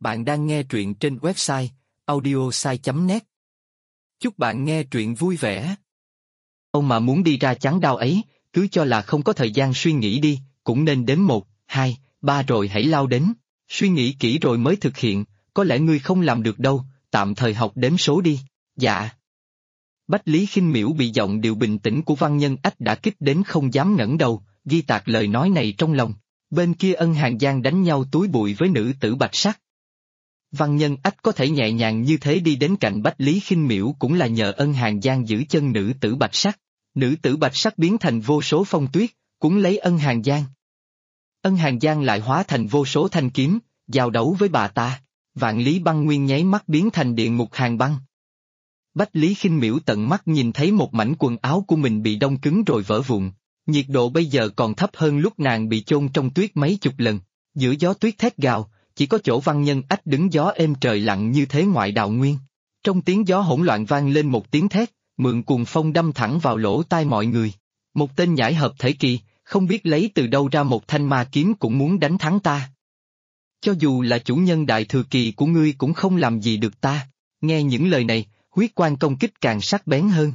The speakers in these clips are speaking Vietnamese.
Bạn đang nghe truyện trên website audiosai.net. Chúc bạn nghe truyện vui vẻ. Ông mà muốn đi ra chắn đao ấy, cứ cho là không có thời gian suy nghĩ đi, cũng nên đếm 1, 2, 3 rồi hãy lao đến. Suy nghĩ kỹ rồi mới thực hiện, có lẽ ngươi không làm được đâu, tạm thời học đếm số đi. Dạ. Bách Lý Khinh Miễu bị giọng điệu bình tĩnh của Văn Nhân Ách đã kích đến không dám ngẩng đầu, ghi tạc lời nói này trong lòng. Bên kia Ân Hàn Giang đánh nhau túi bụi với nữ tử Bạch Sắc. Văn Nhân Ách có thể nhẹ nhàng như thế đi đến cạnh Bách Lý Khinh Miễu cũng là nhờ Ân Hàn Giang giữ chân nữ tử Bạch Sắc. Nữ tử Bạch Sắc biến thành vô số phong tuyết, cuốn lấy Ân Hàn Giang. Ân Hàn Giang lại hóa thành vô số thanh kiếm, giao đấu với bà ta. Vạn Lý Băng Nguyên nháy mắt biến thành địa ngục hàn băng. Bách Lý Khinh Miễu tận mắt nhìn thấy một mảnh quần áo của mình bị đông cứng rồi vỡ vụn. Nhiệt độ bây giờ còn thấp hơn lúc nàng bị chôn trong tuyết mấy chục lần. Giữa gió tuyết thét gào, chỉ có chỗ Văn Nhân Ách đứng gió êm trời lặng như thế ngoại đạo nguyên. Trong tiếng gió hỗn loạn vang lên một tiếng thét, mượn cuồng phong đâm thẳng vào lỗ tai mọi người. Một tên nhãi hợp thể kỳ, không biết lấy từ đâu ra một thanh ma kiếm cũng muốn đánh thắng ta. Cho dù là chủ nhân đại thừa kỳ của ngươi cũng không làm gì được ta. Nghe những lời này, huyết quan công kích càng sắc bén hơn.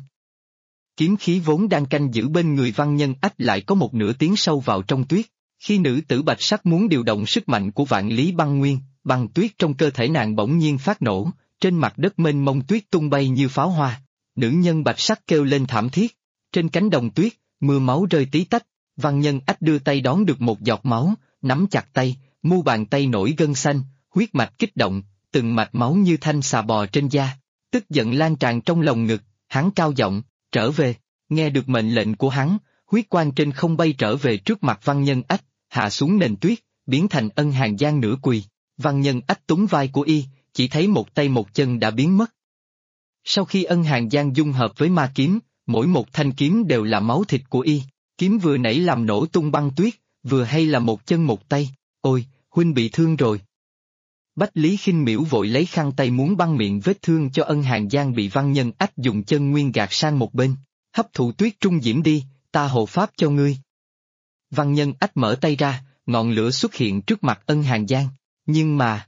Kiếm khí vốn đang canh giữ bên người Văn Nhân Ách lại có một nửa tiến sâu vào trong tuyết. Khi nữ tử Bạch Sắc muốn điều động sức mạnh của Vạn Lý Băng Nguyên, băng tuyết trong cơ thể nàng bỗng nhiên phát nổ, trên mặt đất mênh mông tuyết tung bay như pháo hoa. Nữ nhân Bạch Sắc kêu lên thảm thiết. Trên cánh đồng tuyết, mưa máu rơi tí tách. Văn Nhân Ách đưa tay đón được một giọt máu, nắm chặt tay, mu bàn tay nổi gân xanh, huyết mạch kích động, từng mạch máu như thanh xà bò trên da. Tức giận lan tràn trong lồng ngực, hắn cao giọng, trở về. Nghe được mệnh lệnh của hắn, huyết quang trên không bay trở về trước mặt Văn Nhân Ách, hạ xuống nền tuyết, biến thành Ân Hàn Giang nửa quỳ. Văn Nhân Ách túng vai của y, chỉ thấy một tay một chân đã biến mất. Sau khi Ân Hàn Giang dung hợp với ma kiếm, mỗi một thanh kiếm đều là máu thịt của y. Kiếm vừa nãy làm nổ tung băng tuyết, vừa hay là một chân một tay. Ôi, huynh bị thương rồi. Bách Lý Khinh Miễu vội lấy khăn tay muốn băng miệng vết thương cho Ân Hàn Giang bị Văn Nhân Ách dùng chân nguyên gạt sang một bên. Hấp thụ tuyết trung diễm đi, ta hộ pháp cho ngươi. Văn Nhân Ách mở tay ra, ngọn lửa xuất hiện trước mặt Ân Hàn Giang. Nhưng mà...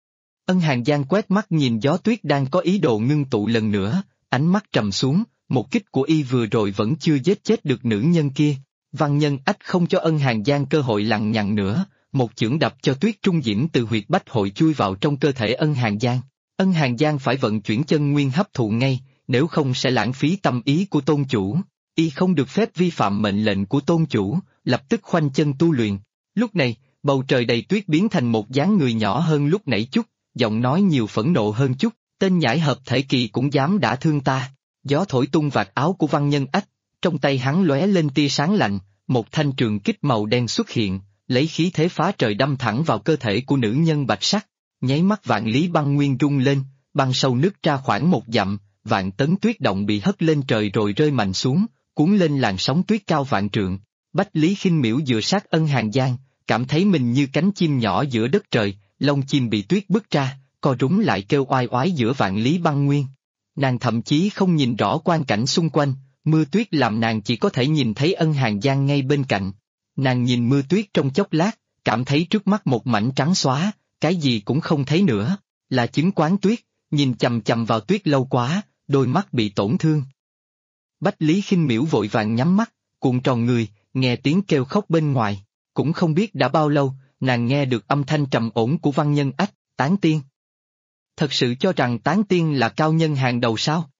Ân Hàn Giang quét mắt nhìn gió tuyết đang có ý đồ ngưng tụ lần nữa, ánh mắt trầm xuống, một kích của y vừa rồi vẫn chưa giết chết được nữ nhân kia. Văn Nhân Ách không cho Ân Hàn Giang cơ hội lằng nhằng nữa, một chưởng đập cho tuyết trung diễm từ huyệt bách hội chui vào trong cơ thể Ân Hàn Giang. Ân Hàn Giang phải vận chuyển chân nguyên hấp thụ ngay, nếu không sẽ lãng phí tâm ý của tôn chủ. Y không được phép vi phạm mệnh lệnh của tôn chủ, lập tức khoanh chân tu luyện. Lúc này, bầu trời đầy tuyết biến thành một dáng người nhỏ hơn lúc nãy chút, giọng nói nhiều phẫn nộ hơn chút, tên nhãi hợp thể kỳ cũng dám đả thương ta. Gió thổi tung vạt áo của Văn Nhân Ách, trong tay hắn lóe lên tia sáng lạnh, một thanh trường kích màu đen xuất hiện, lấy khí thế phá trời đâm thẳng vào cơ thể của nữ nhân Bạch Sắc. Nháy mắt Vạn Lý Băng Nguyên rung lên, băng sâu nứt ra khoảng 1 dặm, vạn tấn tuyết động bị hất lên trời rồi rơi mạnh xuống, cuốn lên làn sóng tuyết cao vạn trượng. Bách Lý Khinh Miễu dựa sát Ân Hàn Giang, cảm thấy mình như cánh chim nhỏ giữa đất trời, lông chim bị tuyết bứt ra, co rúm lại kêu oai oái giữa Vạn Lý Băng Nguyên. Nàng thậm chí không nhìn rõ quang cảnh xung quanh, mưa tuyết làm nàng chỉ có thể nhìn thấy Ân Hàn Giang ngay bên cạnh. Nàng nhìn mưa tuyết trong chốc lát, cảm thấy trước mắt một mảnh trắng xóa, cái gì cũng không thấy nữa, là chứng quán tuyết, nhìn chằm chằm vào tuyết lâu quá, đôi mắt bị tổn thương. Bách Lý Khinh Miễu vội vàng nhắm mắt, cuộn tròn người, nghe tiếng kêu khóc bên ngoài, cũng không biết đã bao lâu, nàng nghe được âm thanh trầm ổn của Văn Nhân Ách, tán tiên. Thật sự cho rằng tán tiên là cao nhân hàng đầu sao?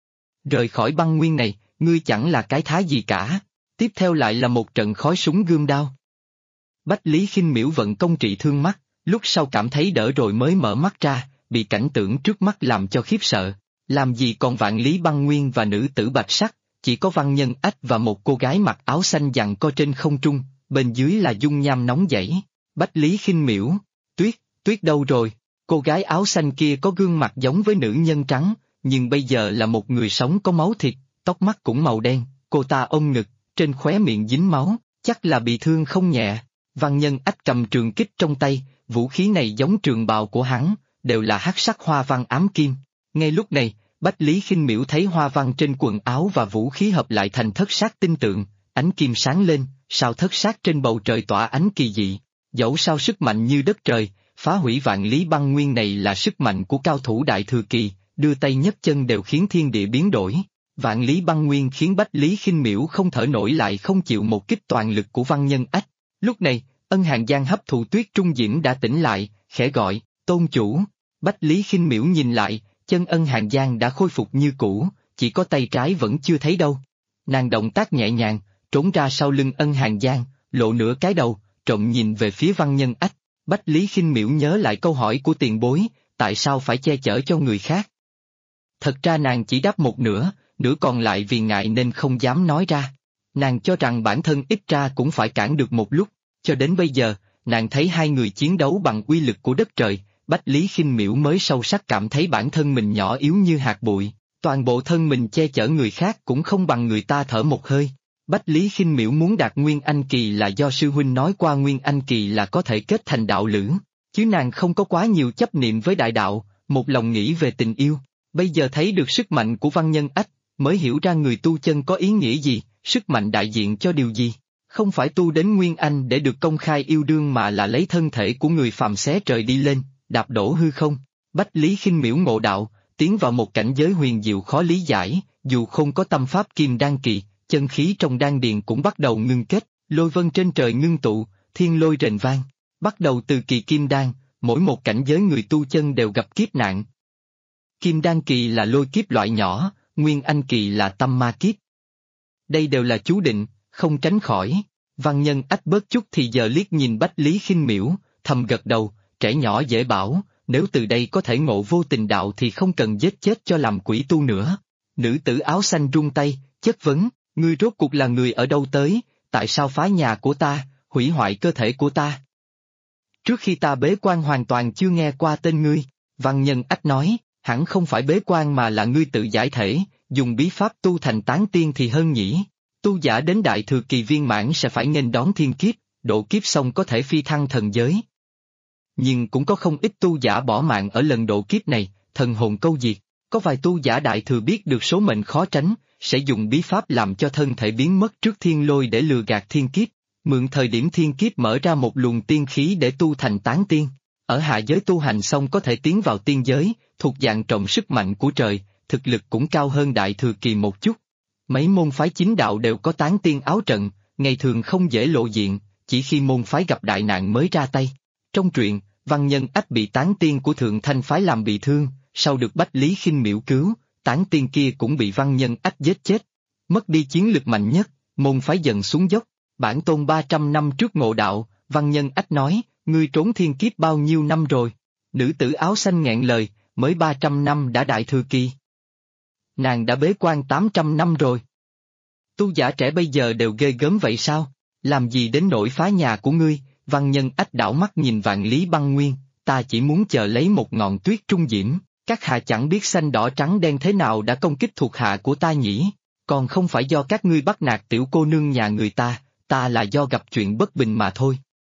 Rời khỏi băng nguyên này, ngươi chẳng là cái thá gì cả, tiếp theo lại là một trận khói súng gươm đao. Bách Lý Khinh Miễu vận công trị thương mắt, lúc sau cảm thấy đỡ rồi mới mở mắt ra, bị cảnh tượng trước mắt làm cho khiếp sợ. Làm gì còn Vạn Lý Băng Nguyên và nữ tử Bạch Sắc, chỉ có Văn Nhân Ách và một cô gái mặc áo xanh giằng co trên không trung, bên dưới là dung nham nóng chảy. Bách Lý Khinh Miễu, tuyết đâu rồi? Cô gái áo xanh kia có gương mặt giống với nữ nhân trắng, nhưng bây giờ là một người sống có máu thịt, tóc mắt cũng màu đen, cô ta ôm ngực, trên khóe miệng dính máu, chắc là bị thương không nhẹ. Văn Nhân Ách cầm trường kích trong tay, vũ khí này giống trường bào của hắn, đều là hắc sắc hoa văn ám kim. Ngay lúc này, Bách Lý Khinh Miễu thấy hoa văn trên quần áo và vũ khí hợp lại thành thất sát tinh tượng, ánh kim sáng lên, sao thất sát trên bầu trời tỏa ánh kỳ dị. Dẫu sao sức mạnh như đất trời, phá hủy vạn lý băng nguyên này là sức mạnh của cao thủ đại thừa kỳ, đưa tay nhấc chân đều khiến thiên địa biến đổi. Vạn lý băng nguyên khiến Bách Lý Khinh Miễu không thở nổi lại không chịu một kích toàn lực của Văn Nhân Ách. Lúc này, Ân Hàn Giang hấp thụ tuyết trung diễm đã tỉnh lại, khẽ gọi, tôn chủ. Bách Lý Khinh Miễu nhìn lại, chân Ân Hàn Giang đã khôi phục như cũ, chỉ có tay trái vẫn chưa thấy đâu. Nàng động tác nhẹ nhàng, trốn ra sau lưng Ân Hàn Giang, lộ nửa cái đầu, trộm nhìn về phía Văn Nhân Ách. Bách Lý Khinh Miễu nhớ lại câu hỏi của tiền bối, tại sao phải che chở cho người khác? Thật ra nàng chỉ đáp một nửa, nửa còn lại vì ngại nên không dám nói ra. Nàng cho rằng bản thân ít ra cũng phải cản được một lúc, cho đến bây giờ, nàng thấy hai người chiến đấu bằng uy lực của đất trời, Bách Lý Khinh Miễu mới sâu sắc cảm thấy bản thân mình nhỏ yếu như hạt bụi, toàn bộ thân mình che chở người khác cũng không bằng người ta thở một hơi. Bách Lý Khinh Miễu muốn đạt Nguyên Anh Kỳ là do sư huynh nói qua Nguyên Anh Kỳ là có thể kết thành đạo lữ, chứ nàng không có quá nhiều chấp niệm với đại đạo, một lòng nghĩ về tình yêu. Bây giờ thấy được sức mạnh của Văn Nhân Ách, mới hiểu ra người tu chân có ý nghĩa gì, sức mạnh đại diện cho điều gì. Không phải tu đến Nguyên Anh để được công khai yêu đương mà là lấy thân thể của người phàm xé trời đi lên, đạp đổ hư không. Bách Lý Khinh Miễu ngộ đạo, tiến vào một cảnh giới huyền diệu khó lý giải, dù không có tâm pháp kim đan kỳ, chân khí trong đan điền cũng bắt đầu ngưng kết, lôi vân trên trời ngưng tụ, thiên lôi rền vang. Bắt đầu từ kỳ kim đan, mỗi một cảnh giới người tu chân đều gặp kiếp nạn. Kim đan kỳ là lôi kiếp loại nhỏ, Nguyên Anh kỳ là tâm ma kiếp. Đây đều là chú định, không tránh khỏi. Văn Nhân Ách bớt chút thì giờ liếc nhìn Bách Lý Khinh Miễu, thầm gật đầu, trẻ nhỏ dễ bảo, nếu từ đây có thể ngộ vô tình đạo thì không cần giết chết cho làm quỷ tu nữa. Nữ tử áo xanh rung tay, chất vấn, ngươi rốt cuộc là người ở đâu tới, tại sao phá nhà của ta, hủy hoại cơ thể của ta? Trước khi ta bế quan hoàn toàn chưa nghe qua tên ngươi, Văn Nhân Ách nói, hẳn không phải bế quan mà là ngươi tự giải thể, dùng bí pháp tu thành tán tiên thì hơn nhỉ. Tu giả đến đại thừa kỳ viên mãn sẽ phải nghênh đón thiên kiếp, độ kiếp xong có thể phi thăng thần giới. Nhưng cũng có không ít tu giả bỏ mạng ở lần độ kiếp này, thần hồn câu diệt, có vài tu giả đại thừa biết được số mệnh khó tránh, sẽ dùng bí pháp làm cho thân thể biến mất trước thiên lôi để lừa gạt thiên kiếp, mượn thời điểm thiên kiếp mở ra một luồng tiên khí để tu thành tán tiên. Ở hạ giới tu hành xong có thể tiến vào tiên giới, thuộc dạng trọng sức mạnh của trời, thực lực cũng cao hơn đại thừa kỳ một chút. Mấy môn phái chính đạo đều có tán tiên áo trận, ngày thường không dễ lộ diện, chỉ khi môn phái gặp đại nạn mới ra tay. Trong truyện, Văn Nhân Ách bị tán tiên của Thượng Thanh phái làm bị thương, sau được Bách Lý Khinh Miễu cứu, tán tiên kia cũng bị Văn Nhân Ách giết chết. Mất đi chiến lực mạnh nhất, môn phái dần xuống dốc. Bản tôn 300 năm trước ngộ đạo, Văn Nhân Ách nói, ngươi trốn thiên kiếp bao nhiêu năm rồi? Nữ tử áo xanh nghẹn lời, mới 300 năm đã đại thừa kỳ. Nàng đã bế quan 800 năm rồi. Tu giả trẻ bây giờ đều ghê gớm vậy sao? Làm gì đến nỗi phá nhà của ngươi? Văn Nhân Ách đảo mắt nhìn vạn lý băng nguyên, ta chỉ muốn chờ lấy một ngọn tuyết trung diễm, các hạ chẳng biết xanh đỏ trắng đen thế nào đã công kích thuộc hạ của ta nhỉ? Còn không phải do các ngươi bắt nạt tiểu cô nương nhà người ta, ta là do gặp chuyện bất bình mà thôi.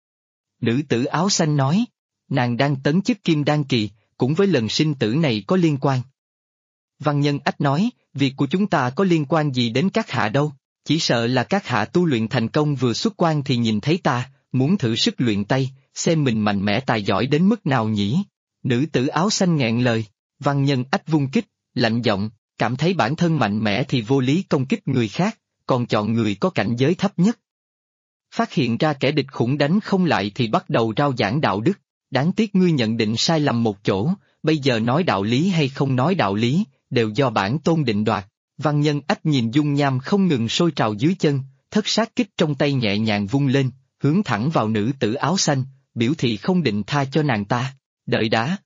Nữ tử áo xanh nói, nàng đang tấn chức kim đan kỳ, cũng với lần sinh tử này có liên quan. Văn Nhân Ách nói, việc của chúng ta có liên quan gì đến các hạ đâu, chỉ sợ là các hạ tu luyện thành công vừa xuất quan thì nhìn thấy ta, muốn thử sức luyện tay, xem mình mạnh mẽ tài giỏi đến mức nào nhỉ. Nữ tử áo xanh nghẹn lời, Văn Nhân Ách vung kích, lạnh giọng, cảm thấy bản thân mạnh mẽ thì vô lý công kích người khác, còn chọn người có cảnh giới thấp nhất. Phát hiện ra kẻ địch khủng đánh không lại thì bắt đầu rao giảng đạo đức, đáng tiếc ngươi nhận định sai lầm một chỗ, bây giờ nói đạo lý hay không nói đạo lý, đều do bản tôn định đoạt. Văn Nhân Ách nhìn dung nham không ngừng sôi trào dưới chân, thất sát kích trong tay nhẹ nhàng vung lên, hướng thẳng vào nữ tử áo xanh, biểu thị không định tha cho nàng ta, đợi đã.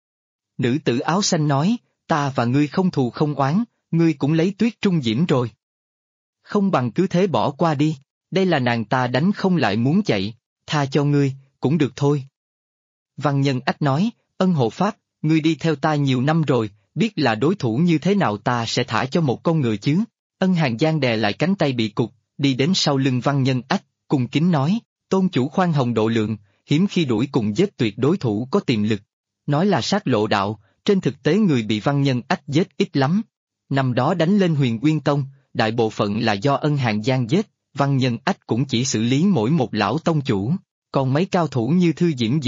Nữ tử áo xanh nói, ta và ngươi không thù không oán, ngươi cũng lấy tuyết trung diễm rồi. Không bằng cứ thế bỏ qua đi, đây là nàng ta đánh không lại muốn chạy, tha cho ngươi, cũng được thôi. Văn Nhân Ách nói, ân hộ pháp, ngươi đi theo ta nhiều năm rồi, biết là đối thủ như thế nào ta sẽ thả cho một con ngựa chứ. Ân Hàn Giang đè lại cánh tay bị cụt, đi đến sau lưng Văn Nhân Ách, cung kính nói, tôn chủ khoan hồng độ lượng, hiếm khi đuổi cùng giết tuyệt đối thủ có tiềm lực. Nói là sát lộ đạo, trên thực tế người bị Văn Nhân Ách giết ít lắm. Năm đó đánh lên Huyền Uyên Tông, đại bộ phận là do Ân Hàn Giang giết, Văn Nhân Ách cũng chỉ xử lý mỗi một lão tông chủ, còn mấy cao thủ như Thư Diễm Diễm,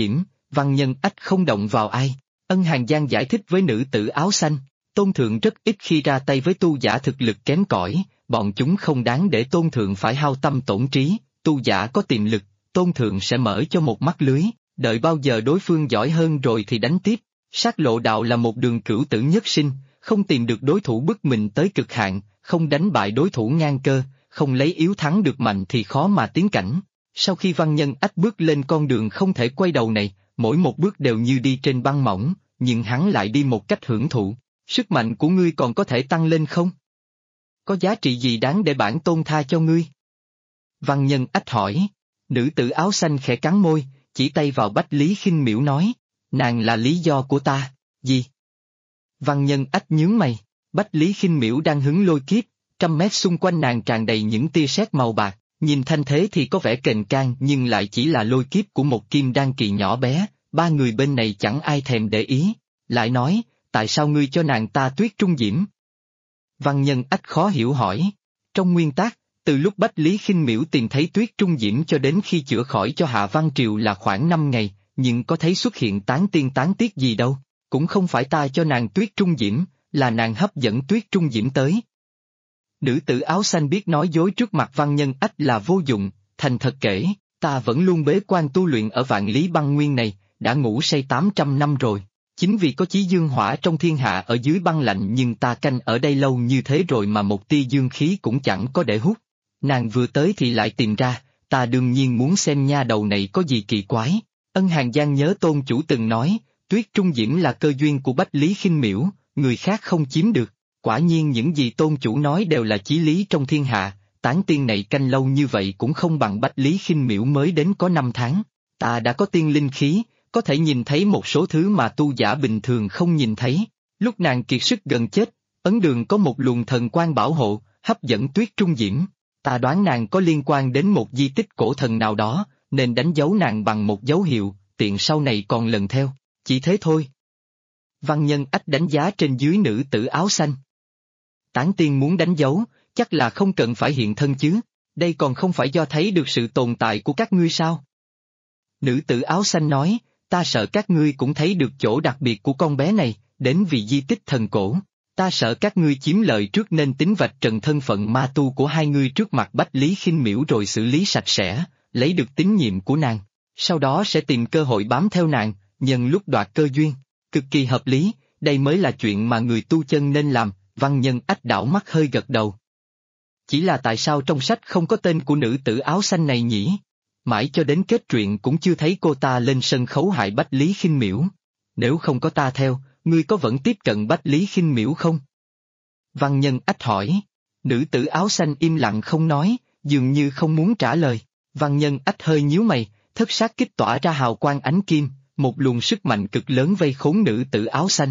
Văn Nhân Ách không động vào ai. Ân Hàng Giang giải thích với nữ tử áo xanh, Tôn Thượng rất ít khi ra tay với tu giả thực lực kém cỏi, bọn chúng không đáng để Tôn Thượng phải hao tâm tổn trí, tu giả có tiềm lực, Tôn Thượng sẽ mở cho một mắt lưới, đợi bao giờ đối phương giỏi hơn rồi thì đánh tiếp. Sát lộ đạo là một đường cửu tử nhất sinh, không tìm được đối thủ bức mình tới cực hạn, không đánh bại đối thủ ngang cơ, không lấy yếu thắng được mạnh thì khó mà tiến cảnh. Sau khi Văn Nhân Ách bước lên con đường không thể quay đầu này, mỗi một bước đều như đi trên băng mỏng, nhưng hắn lại đi một cách hưởng thụ. Sức mạnh của ngươi còn có thể tăng lên không? Có giá trị gì đáng để bản tôn tha cho ngươi? Văn Nhân Ách hỏi. Nữ tử áo xanh khẽ cắn môi, chỉ tay vào Bách Lý Khinh Miễu nói, nàng là lý do của ta. Gì? Văn Nhân Ách nhướng mày. Bách Lý Khinh Miễu đang hứng lôi kiếp, 100 mét xung quanh nàng tràn đầy những tia sét màu bạc, nhìn thanh thế thì có vẻ kềnh can nhưng lại chỉ là lôi kiếp của một kim đan kỳ nhỏ bé, ba người bên này chẳng ai thèm để ý. Lại nói, tại sao ngươi cho nàng ta Tuyết Trung Diễm? Văn Nhân Ách khó hiểu hỏi. Trong nguyên tắc, từ lúc Bách Lý Khinh Miễu tìm thấy Tuyết Trung Diễm cho đến khi chữa khỏi cho Hạ Văn Triều là khoảng 5 ngày, nhưng có thấy xuất hiện tán tiên tán tiết gì đâu, cũng không phải ta cho nàng Tuyết Trung Diễm, là nàng hấp dẫn Tuyết Trung Diễm tới. Nữ tử áo xanh biết nói dối trước mặt Văn Nhân Ách là vô dụng, thành thật kể, ta vẫn luôn bế quan tu luyện ở Vạn Lý Băng Nguyên này, đã ngủ say 800 năm rồi. Chính vì có chí dương hỏa trong thiên hạ ở dưới băng lạnh nhưng ta canh ở đây lâu như thế rồi mà một tia dương khí cũng chẳng có để hút. Nàng vừa tới thì lại tìm ra, ta đương nhiên muốn xem nha đầu này có gì kỳ quái. Ân Hàng Giang nhớ tôn chủ từng nói, Tuyết Trung Diễm là cơ duyên của Bách Lý Khinh Miễu, người khác không chiếm được. Quả nhiên những gì tôn chủ nói đều là chí lý trong thiên hạ, tán tiên này canh lâu như vậy cũng không bằng Bách Lý Khinh Miễu mới đến có 5 tháng. Ta đã có tiên linh khí, có thể nhìn thấy một số thứ mà tu giả bình thường không nhìn thấy. Lúc nàng kiệt sức gần chết, ấn đường có một luồng thần quang bảo hộ, hấp dẫn Tuyết Trung Diễm. Ta đoán nàng có liên quan đến một di tích cổ thần nào đó, nên đánh dấu nàng bằng một dấu hiệu, tiện sau này còn lần theo. Chỉ thế thôi. Văn Nhân Ách đánh giá trên dưới nữ tử áo xanh. Tán tiên muốn đánh dấu, chắc là không cần phải hiện thân chứ, đây còn không phải do thấy được sự tồn tại của các ngươi sao? Nữ tử áo xanh nói, ta sợ các ngươi cũng thấy được chỗ đặc biệt của con bé này, đến vì di tích thần cổ. Ta sợ các ngươi chiếm lợi trước nên tính vạch trần thân phận ma tu của hai ngươi trước mặt Bách Lý Khinh Miễu rồi xử lý sạch sẽ, lấy được tín nhiệm của nàng. Sau đó sẽ tìm cơ hội bám theo nàng, nhân lúc đoạt cơ duyên. Cực kỳ hợp lý, đây mới là chuyện mà người tu chân nên làm. Văn Nhân Ách đảo mắt hơi gật đầu. Chỉ là tại sao trong sách không có tên của nữ tử áo xanh này nhỉ? Mãi cho đến kết truyện cũng chưa thấy cô ta lên sân khấu hại Bách Lý Khinh Miễu. Nếu không có ta theo, ngươi có vẫn tiếp cận Bách Lý Khinh Miễu không? Văn Nhân Ách hỏi. Nữ tử áo xanh im lặng không nói, dường như không muốn trả lời. Văn Nhân Ách hơi nhíu mày, thất sát kích tỏa ra hào quang ánh kim, một luồng sức mạnh cực lớn vây khốn nữ tử áo xanh.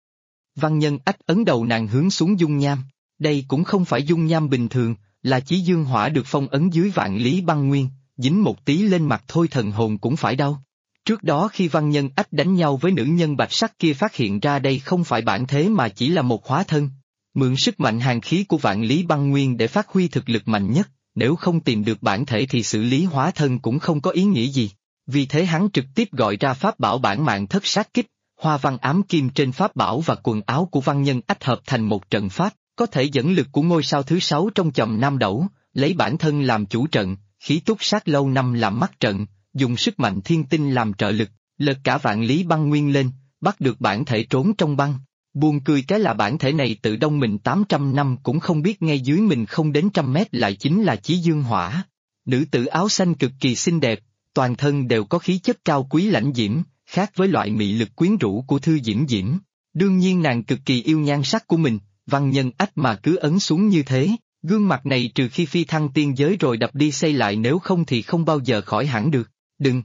Văn Nhân Ách ấn đầu nàng hướng xuống dung nham. Đây cũng không phải dung nham bình thường, là chí dương hỏa được phong ấn dưới Vạn Lý Băng Nguyên, dính một tí lên mặt thôi thần hồn cũng phải đau. Trước đó khi Văn Nhân Ách đánh nhau với nữ nhân bạch sắc kia phát hiện ra đây không phải bản thế mà chỉ là một hóa thân. Mượn sức mạnh hàn khí của Vạn Lý Băng Nguyên để phát huy thực lực mạnh nhất, nếu không tìm được bản thể thì xử lý hóa thân cũng không có ý nghĩa gì. Vì thế hắn trực tiếp gọi ra pháp bảo bản mạng thất sát kích, hoa văn ám kim trên pháp bảo và quần áo của Văn Nhân Ách hợp thành một trận pháp, có thể dẫn lực của ngôi sao thứ 6 trong chòm Nam Đẩu, lấy bản thân làm chủ trận, khí túc sát lâu năm làm mắt trận, dùng sức mạnh thiên tinh làm trợ lực, lật cả Vạn Lý Băng Nguyên lên, bắt được bản thể trốn trong băng. Buồn cười cái là bản thể này tự đông mình 800 năm cũng không biết ngay dưới mình không đến 100 mét lại chính là chí dương hỏa. Nữ tử áo xanh cực kỳ xinh đẹp, toàn thân đều có khí chất cao quý lãnh diễm, khác với loại mị lực quyến rũ của Thư Diễm Diễm. Đương nhiên nàng cực kỳ yêu nhan sắc của mình, Văn Nhân Ách mà cứ ấn xuống như thế, gương mặt này trừ khi phi thăng tiên giới rồi đập đi xây lại nếu không thì không bao giờ khỏi hẳn được. Đừng!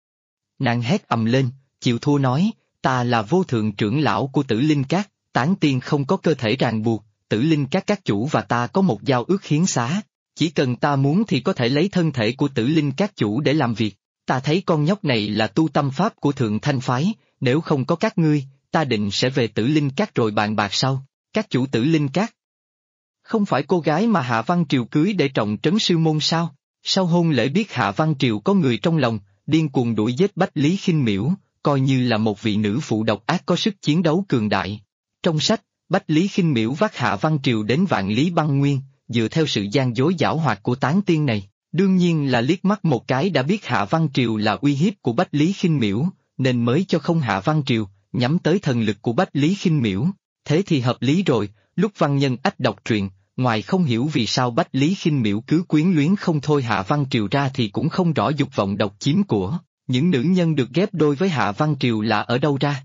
Nàng hét ầm lên, chịu thua nói, ta là vô thượng trưởng lão của Tử Linh Các, tán tiên không có cơ thể ràng buộc, Tử Linh các chủ và ta có một giao ước hiến xá, chỉ cần ta muốn thì có thể lấy thân thể của Tử Linh các chủ để làm việc. Ta thấy con nhóc này là tu tâm pháp của Thượng Thanh Phái, nếu không có các ngươi, ta định sẽ về Tử Linh Các rồi bàn bạc sau. Các chủ Tử Linh Các không phải cô gái mà Hạ Văn Triều cưới để trọng trấn sư môn sao? Sau hôn lễ biết Hạ Văn Triều có người trong lòng, điên cuồng đuổi giết Bách Lý Khinh Miễu, coi như là một vị nữ phụ độc ác có sức chiến đấu cường đại. Trong sách, Bách Lý Khinh Miễu vác Hạ Văn Triều đến Vạn Lý Băng Nguyên, dựa theo sự gian dối giảo hoạt của tán tiên này, đương nhiên là liếc mắt một cái đã biết Hạ Văn Triều là uy hiếp của Bách Lý Khinh Miễu, nên mới cho không Hạ Văn Triều, nhắm tới thần lực của Bách Lý Khinh Miễu. Thế thì hợp lý rồi, lúc Văn Nhân Ách đọc truyện, ngoài không hiểu vì sao Bách Lý Khinh Miễu cứ quyến luyến không thôi Hạ Văn Triều ra thì cũng không rõ dục vọng độc chiếm của những nữ nhân được ghép đôi với Hạ Văn Triều là ở đâu ra.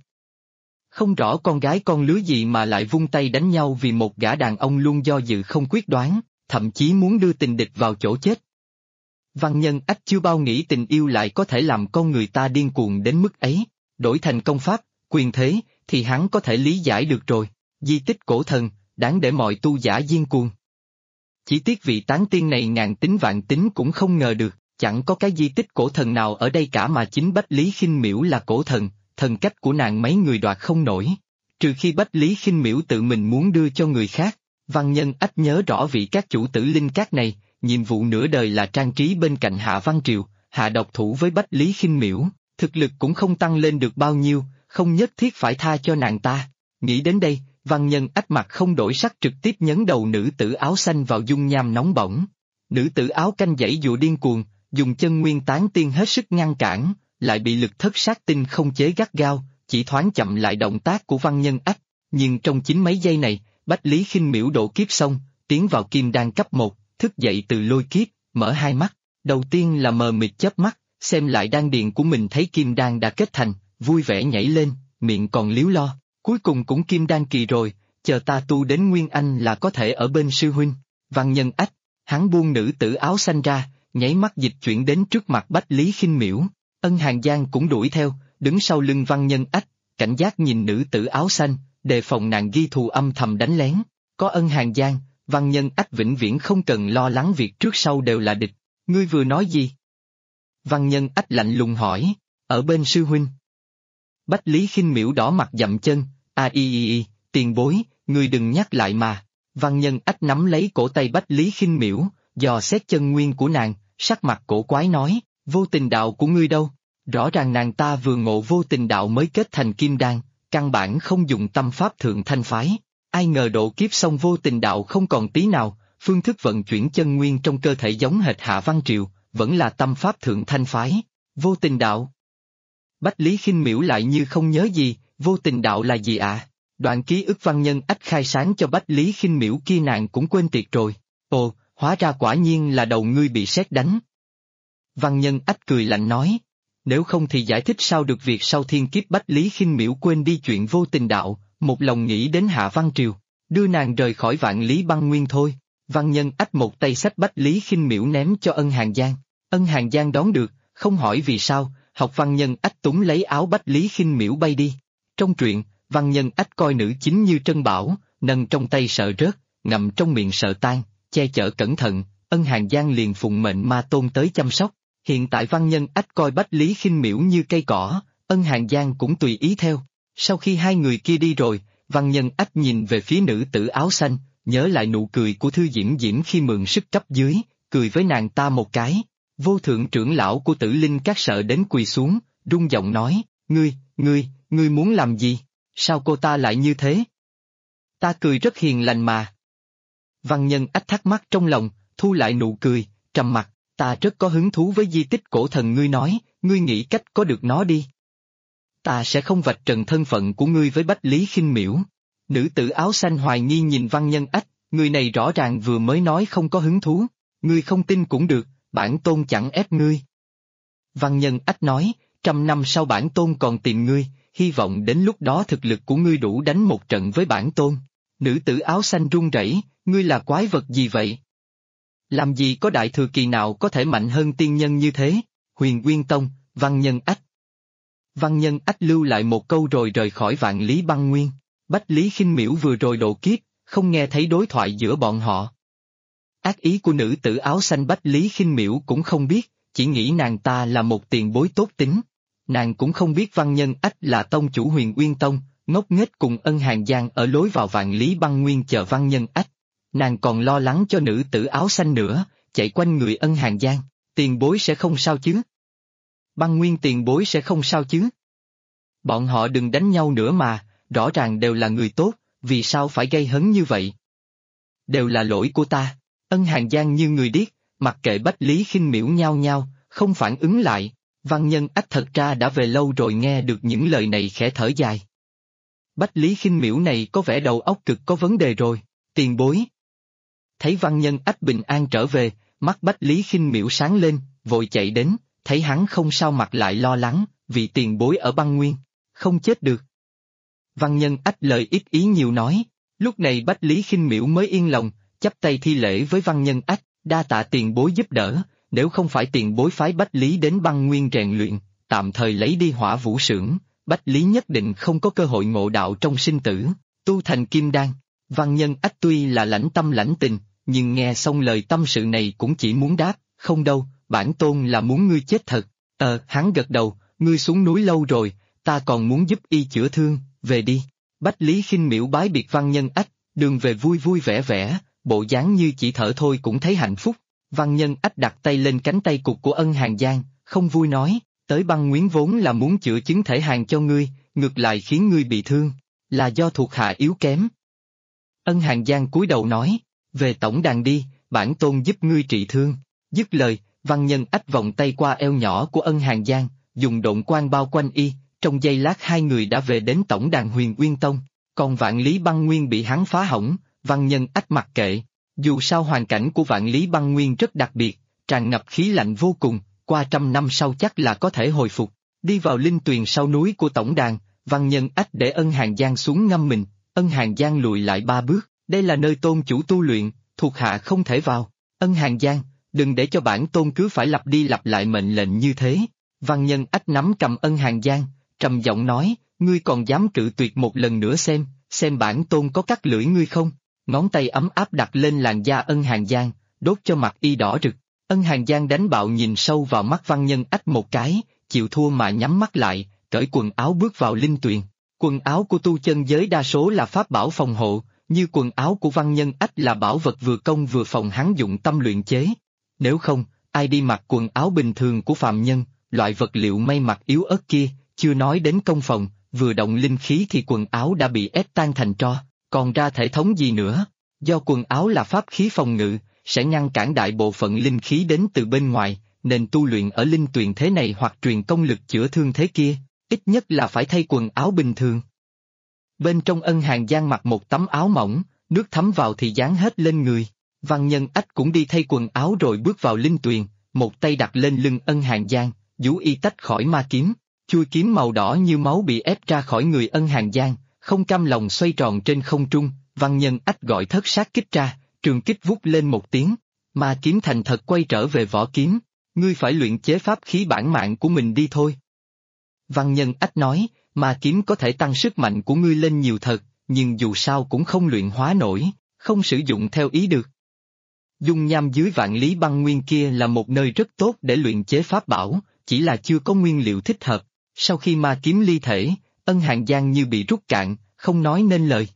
Không rõ con gái con lứa gì mà lại vung tay đánh nhau vì một gã đàn ông luôn do dự không quyết đoán, thậm chí muốn đưa tình địch vào chỗ chết. Văn Nhân Ách chưa bao nghĩ tình yêu lại có thể làm con người ta điên cuồng đến mức ấy, đổi thành công pháp, quyền thế, thì hắn có thể lý giải được rồi, di tích cổ thần, đáng để mọi tu giả điên cuồng. Chỉ tiếc vị tán tiên này ngàn tính vạn tính cũng không ngờ được, chẳng có cái di tích cổ thần nào ở đây cả mà chính Bách Lý Khinh Miễu là cổ thần, thần cách của nàng mấy người đoạt không nổi. Trừ khi Bách Lý Khinh Miễu tự mình muốn đưa cho người khác. Văn Nhân Ách nhớ rõ vị các chủ tử linh các này, nhiệm vụ nửa đời là trang trí bên cạnh Hạ Văn Triều, hạ độc thủ với Bách Lý Khinh Miễu, thực lực cũng không tăng lên được bao nhiêu, không nhất thiết phải tha cho nàng ta. Nghĩ đến đây, Văn Nhân Ách mặt không đổi sắc trực tiếp nhấn đầu nữ tử áo xanh vào dung nham nóng bỏng. Nữ tử áo canh giãy giụa điên cuồng, dùng chân nguyên tán tiên hết sức ngăn cản, lại bị lực thất sát tinh không chế gắt gao, chỉ thoáng chậm lại động tác của Văn Nhân Ách, nhưng trong chính mấy giây này, Bách Lý Khinh Miễu độ kiếp xong, tiến vào kim đan cấp 1, thức dậy từ lôi kiếp, mở hai mắt, đầu tiên là mờ mịt chớp mắt, xem lại đan điền của mình thấy kim đan đã kết thành, vui vẻ nhảy lên, miệng còn líu lo, cuối cùng cũng kim đan kỳ rồi, chờ ta tu đến Nguyên Anh là có thể ở bên sư huynh. Văn Nhân Ách, hắn buông nữ tử áo xanh ra, nháy mắt dịch chuyển đến trước mặt Bách Lý Khinh Miễu. Ân Hàn Giang cũng đuổi theo, đứng sau lưng Văn Nhân Ách, cảnh giác nhìn nữ tử áo xanh, đề phòng nàng ghi thù âm thầm đánh lén. Có Ân Hàn Giang, Văn Nhân Ách vĩnh viễn không cần lo lắng việc trước sau đều là địch. Ngươi vừa nói gì? Văn Nhân Ách lạnh lùng hỏi, ở bên sư huynh. Bách Lý Khinh Miễu đỏ mặt dậm chân, tiền bối, ngươi đừng nhắc lại mà. Văn Nhân Ách nắm lấy cổ tay Bách Lý Khinh Miễu, dò xét chân nguyên của nàng, sắc mặt cổ quái nói, vô tình đạo của ngươi đâu? Rõ ràng nàng ta vừa ngộ vô tình đạo mới kết thành kim đan, căn bản không dùng tâm pháp thượng thanh phái. Ai ngờ độ kiếp xong vô tình đạo không còn tí nào, phương thức vận chuyển chân nguyên trong cơ thể giống hệt Hạ Văn Triều, vẫn là tâm pháp thượng thanh phái. Vô tình đạo. Bách Lý Khinh Miễu lại như không nhớ gì, vô tình đạo là gì ạ? Đoạn ký ức Văn Nhân Ách khai sáng cho Bách Lý Khinh Miễu kia nàng cũng quên tiệt rồi. Ồ, hóa ra quả nhiên là đầu ngươi bị sét đánh. Văn Nhân Ách cười lạnh nói, nếu không thì giải thích sao được việc sau thiên kiếp Bách Lý Khinh Miễu quên đi chuyện vô tình đạo, một lòng nghĩ đến Hạ Văn Triều, đưa nàng rời khỏi Vạn Lý Băng Nguyên thôi. Văn Nhân Ách một tay xách Bách Lý Khinh Miễu ném cho Ân Hàn Giang. Ân Hàn Giang đón được, không hỏi vì sao, học Văn Nhân Ách túm lấy áo Bách Lý Khinh Miễu bay đi. Trong truyện, Văn Nhân Ách coi nữ chính như trân bảo, nâng trong tay sợ rớt, ngậm trong miệng sợ tan, che chở cẩn thận, Ân Hàn Giang liền phụng mệnh ma tôn tới chăm sóc. Hiện tại Văn Nhân Ách coi Bách Lý Khinh Miễu như cây cỏ, Ân Hàn Giang cũng tùy ý theo. Sau khi hai người kia đi rồi, Văn Nhân Ách nhìn về phía nữ tử áo xanh, nhớ lại nụ cười của Thư Diễm Diễm khi mượn sức cấp dưới, cười với nàng ta một cái. Vô thượng trưởng lão của Tử Linh Các sợ đến quỳ xuống, rung giọng nói, ngươi muốn làm gì? Sao cô ta lại như thế? Ta cười rất hiền lành mà. Văn Nhân Ách thắc mắc trong lòng, thu lại nụ cười, trầm mặt, ta rất có hứng thú với di tích cổ thần ngươi nói, ngươi nghĩ cách có được nó đi. Ta sẽ không vạch trần thân phận của ngươi với Bách Lý Khinh Miễu. Nữ tử áo xanh hoài nghi nhìn Văn Nhân Ách, người này rõ ràng vừa mới nói không có hứng thú, ngươi không tin cũng được, bản tôn chẳng ép ngươi. Văn Nhân Ách nói, 100 năm sau bản tôn còn tìm ngươi, hy vọng đến lúc đó thực lực của ngươi đủ đánh một trận với bản tôn. Nữ tử áo xanh run rẩy, ngươi là quái vật gì vậy? Làm gì có đại thừa kỳ nào có thể mạnh hơn tiên nhân như thế? Huyền Nguyên Tông, Văn Nhân Ách. Văn Nhân Ách lưu lại một câu rồi rời khỏi Vạn Lý Băng Nguyên. Bách Lý Khinh Miễu vừa rồi độ kiếp, không nghe thấy đối thoại giữa bọn họ. Ác ý của nữ tử áo xanh Bách Lý Khinh Miễu cũng không biết, chỉ nghĩ nàng ta là một tiền bối tốt tính. Nàng cũng không biết Văn Nhân Ách là tông chủ Huyền Nguyên Tông, ngốc nghếch cùng Ân Hàn Giang ở lối vào Vạn Lý Băng Nguyên chờ Văn Nhân Ách. Nàng còn lo lắng cho nữ tử áo xanh nữa, chạy quanh người Ân Hàn Giang, tiền bối sẽ không sao chứ? Băng Nguyên tiền bối sẽ không sao chứ? Bọn họ đừng đánh nhau nữa mà, rõ ràng đều là người tốt, vì sao phải gây hấn như vậy? Đều là lỗi của ta. Ân Hàn Giang như người điếc, mặc kệ Bách Lý Khinh Miễu nhao nhao, không phản ứng lại. Văn Nhân Ách thật ra đã về lâu rồi nghe được những lời này khẽ thở dài. Bách Lý Khinh Miễu này có vẻ đầu óc cực có vấn đề rồi, tiền bối. Thấy Văn Nhân Ách bình an trở về, mắt Bách Lý Khinh Miễu sáng lên, vội chạy đến, thấy hắn không sao mặt lại lo lắng, vì tiền bối ở băng nguyên, không chết được. Văn Nhân Ách lời ít ý nhiều nói, lúc này Bách Lý Khinh Miễu mới yên lòng, chắp tay thi lễ với Văn Nhân Ách, đa tạ tiền bối giúp đỡ, nếu không phải tiền bối phái Bách Lý đến băng nguyên rèn luyện, tạm thời lấy đi Hỏa Vũ Xưởng, Bách Lý nhất định không có cơ hội ngộ đạo trong sinh tử, tu thành kim đan. Văn Nhân Ách tuy là lãnh tâm lãnh tình, nhưng nghe xong lời tâm sự này cũng chỉ muốn đáp, không đâu, bản tôn là muốn ngươi chết thật. Hắn gật đầu, ngươi xuống núi lâu rồi, ta còn muốn giúp y chữa thương, về đi. Bách Lý Khinh Miễu bái biệt Văn Nhân Ách, đường về vui vui vẻ vẻ, bộ dáng như chỉ thở thôi cũng thấy hạnh phúc. Văn Nhân Ách đặt tay lên cánh tay cụt của Ân Hàn Giang, không vui nói, tới băng nguyên vốn là muốn chữa chứng thể hàn cho ngươi, ngược lại khiến ngươi bị thương, là do thuộc hạ yếu kém. Ân Hàn Giang cúi đầu nói, về tổng đàn đi, bản tôn giúp ngươi trị thương. Dứt lời, Văn Nhân Ách vòng tay qua eo nhỏ của Ân Hàn Giang, dùng độn quang bao quanh y, trong giây lát hai người đã về đến tổng đàn Huyền Uyên Tông, còn Vạn Lý Băng Nguyên bị hắn phá hỏng, Văn Nhân Ách mặc kệ. Dù sao hoàn cảnh của Vạn Lý Băng Nguyên rất đặc biệt, tràn ngập khí lạnh vô cùng, qua 100 năm sau chắc là có thể hồi phục. Đi vào linh tuyền sau núi của tổng đàn, Văn Nhân Ách để Ân Hàn Giang xuống ngâm mình, Ân Hàn Giang lùi lại 3 bước, đây là nơi tôn chủ tu luyện, thuộc hạ không thể vào. Ân Hàn Giang, đừng để cho bản tôn cứ phải lặp đi lặp lại mệnh lệnh như thế. Văn Nhân Ách nắm cầm Ân Hàn Giang, trầm giọng nói, ngươi còn dám cự tuyệt một lần nữa xem bản tôn có cắt lưỡi ngươi không? Ngón tay ấm áp đặt lên làn da Ân Hàn Giang, đốt cho mặt y đỏ rực. Ân Hàn Giang đánh bạo nhìn sâu vào mắt Văn Nhân Ách một cái, chịu thua mà nhắm mắt lại, cởi quần áo bước vào linh tuyền. Quần áo của tu chân giới đa số là pháp bảo phòng hộ, như quần áo của Văn Nhân Ách là bảo vật vừa công vừa phòng hắn dụng tâm luyện chế. Nếu không, ai đi mặc quần áo bình thường của phàm nhân, loại vật liệu may mặc yếu ớt kia, chưa nói đến công phòng, vừa động linh khí thì quần áo đã bị ép tan thành tro, còn ra thể thống gì nữa. Do quần áo là pháp khí phòng ngự, sẽ ngăn cản đại bộ phận linh khí đến từ bên ngoài, nên tu luyện ở linh tuyền thế này hoặc truyền công lực chữa thương thế kia, ít nhất là phải thay quần áo bình thường. Bên trong Ân Hàn Giang mặc một tấm áo mỏng, nước thấm vào thì dán hết lên người. Văn Nhân Ách cũng đi thay quần áo rồi bước vào linh tuyền, một tay đặt lên lưng Ân Hàn Giang, dú y tách khỏi ma kiếm, chui kiếm màu đỏ như máu bị ép ra khỏi người Ân Hàn Giang, không cam lòng xoay tròn trên không trung. Văn Nhân Ách gọi thất sát kích ra, trường kích vút lên một tiếng, ma kiếm thành thật quay trở về vỏ kiếm, ngươi phải luyện chế pháp khí bản mạng của mình đi thôi. Văn Nhân Ách nói, ma kiếm có thể tăng sức mạnh của ngươi lên nhiều thật, nhưng dù sao cũng không luyện hóa nổi, không sử dụng theo ý được. Dung nham dưới Vạn Lý Băng Nguyên kia là một nơi rất tốt để luyện chế pháp bảo, chỉ là chưa có nguyên liệu thích hợp. Sau khi ma kiếm ly thể, Ân Hàn Giang như bị rút cạn, không nói nên lời.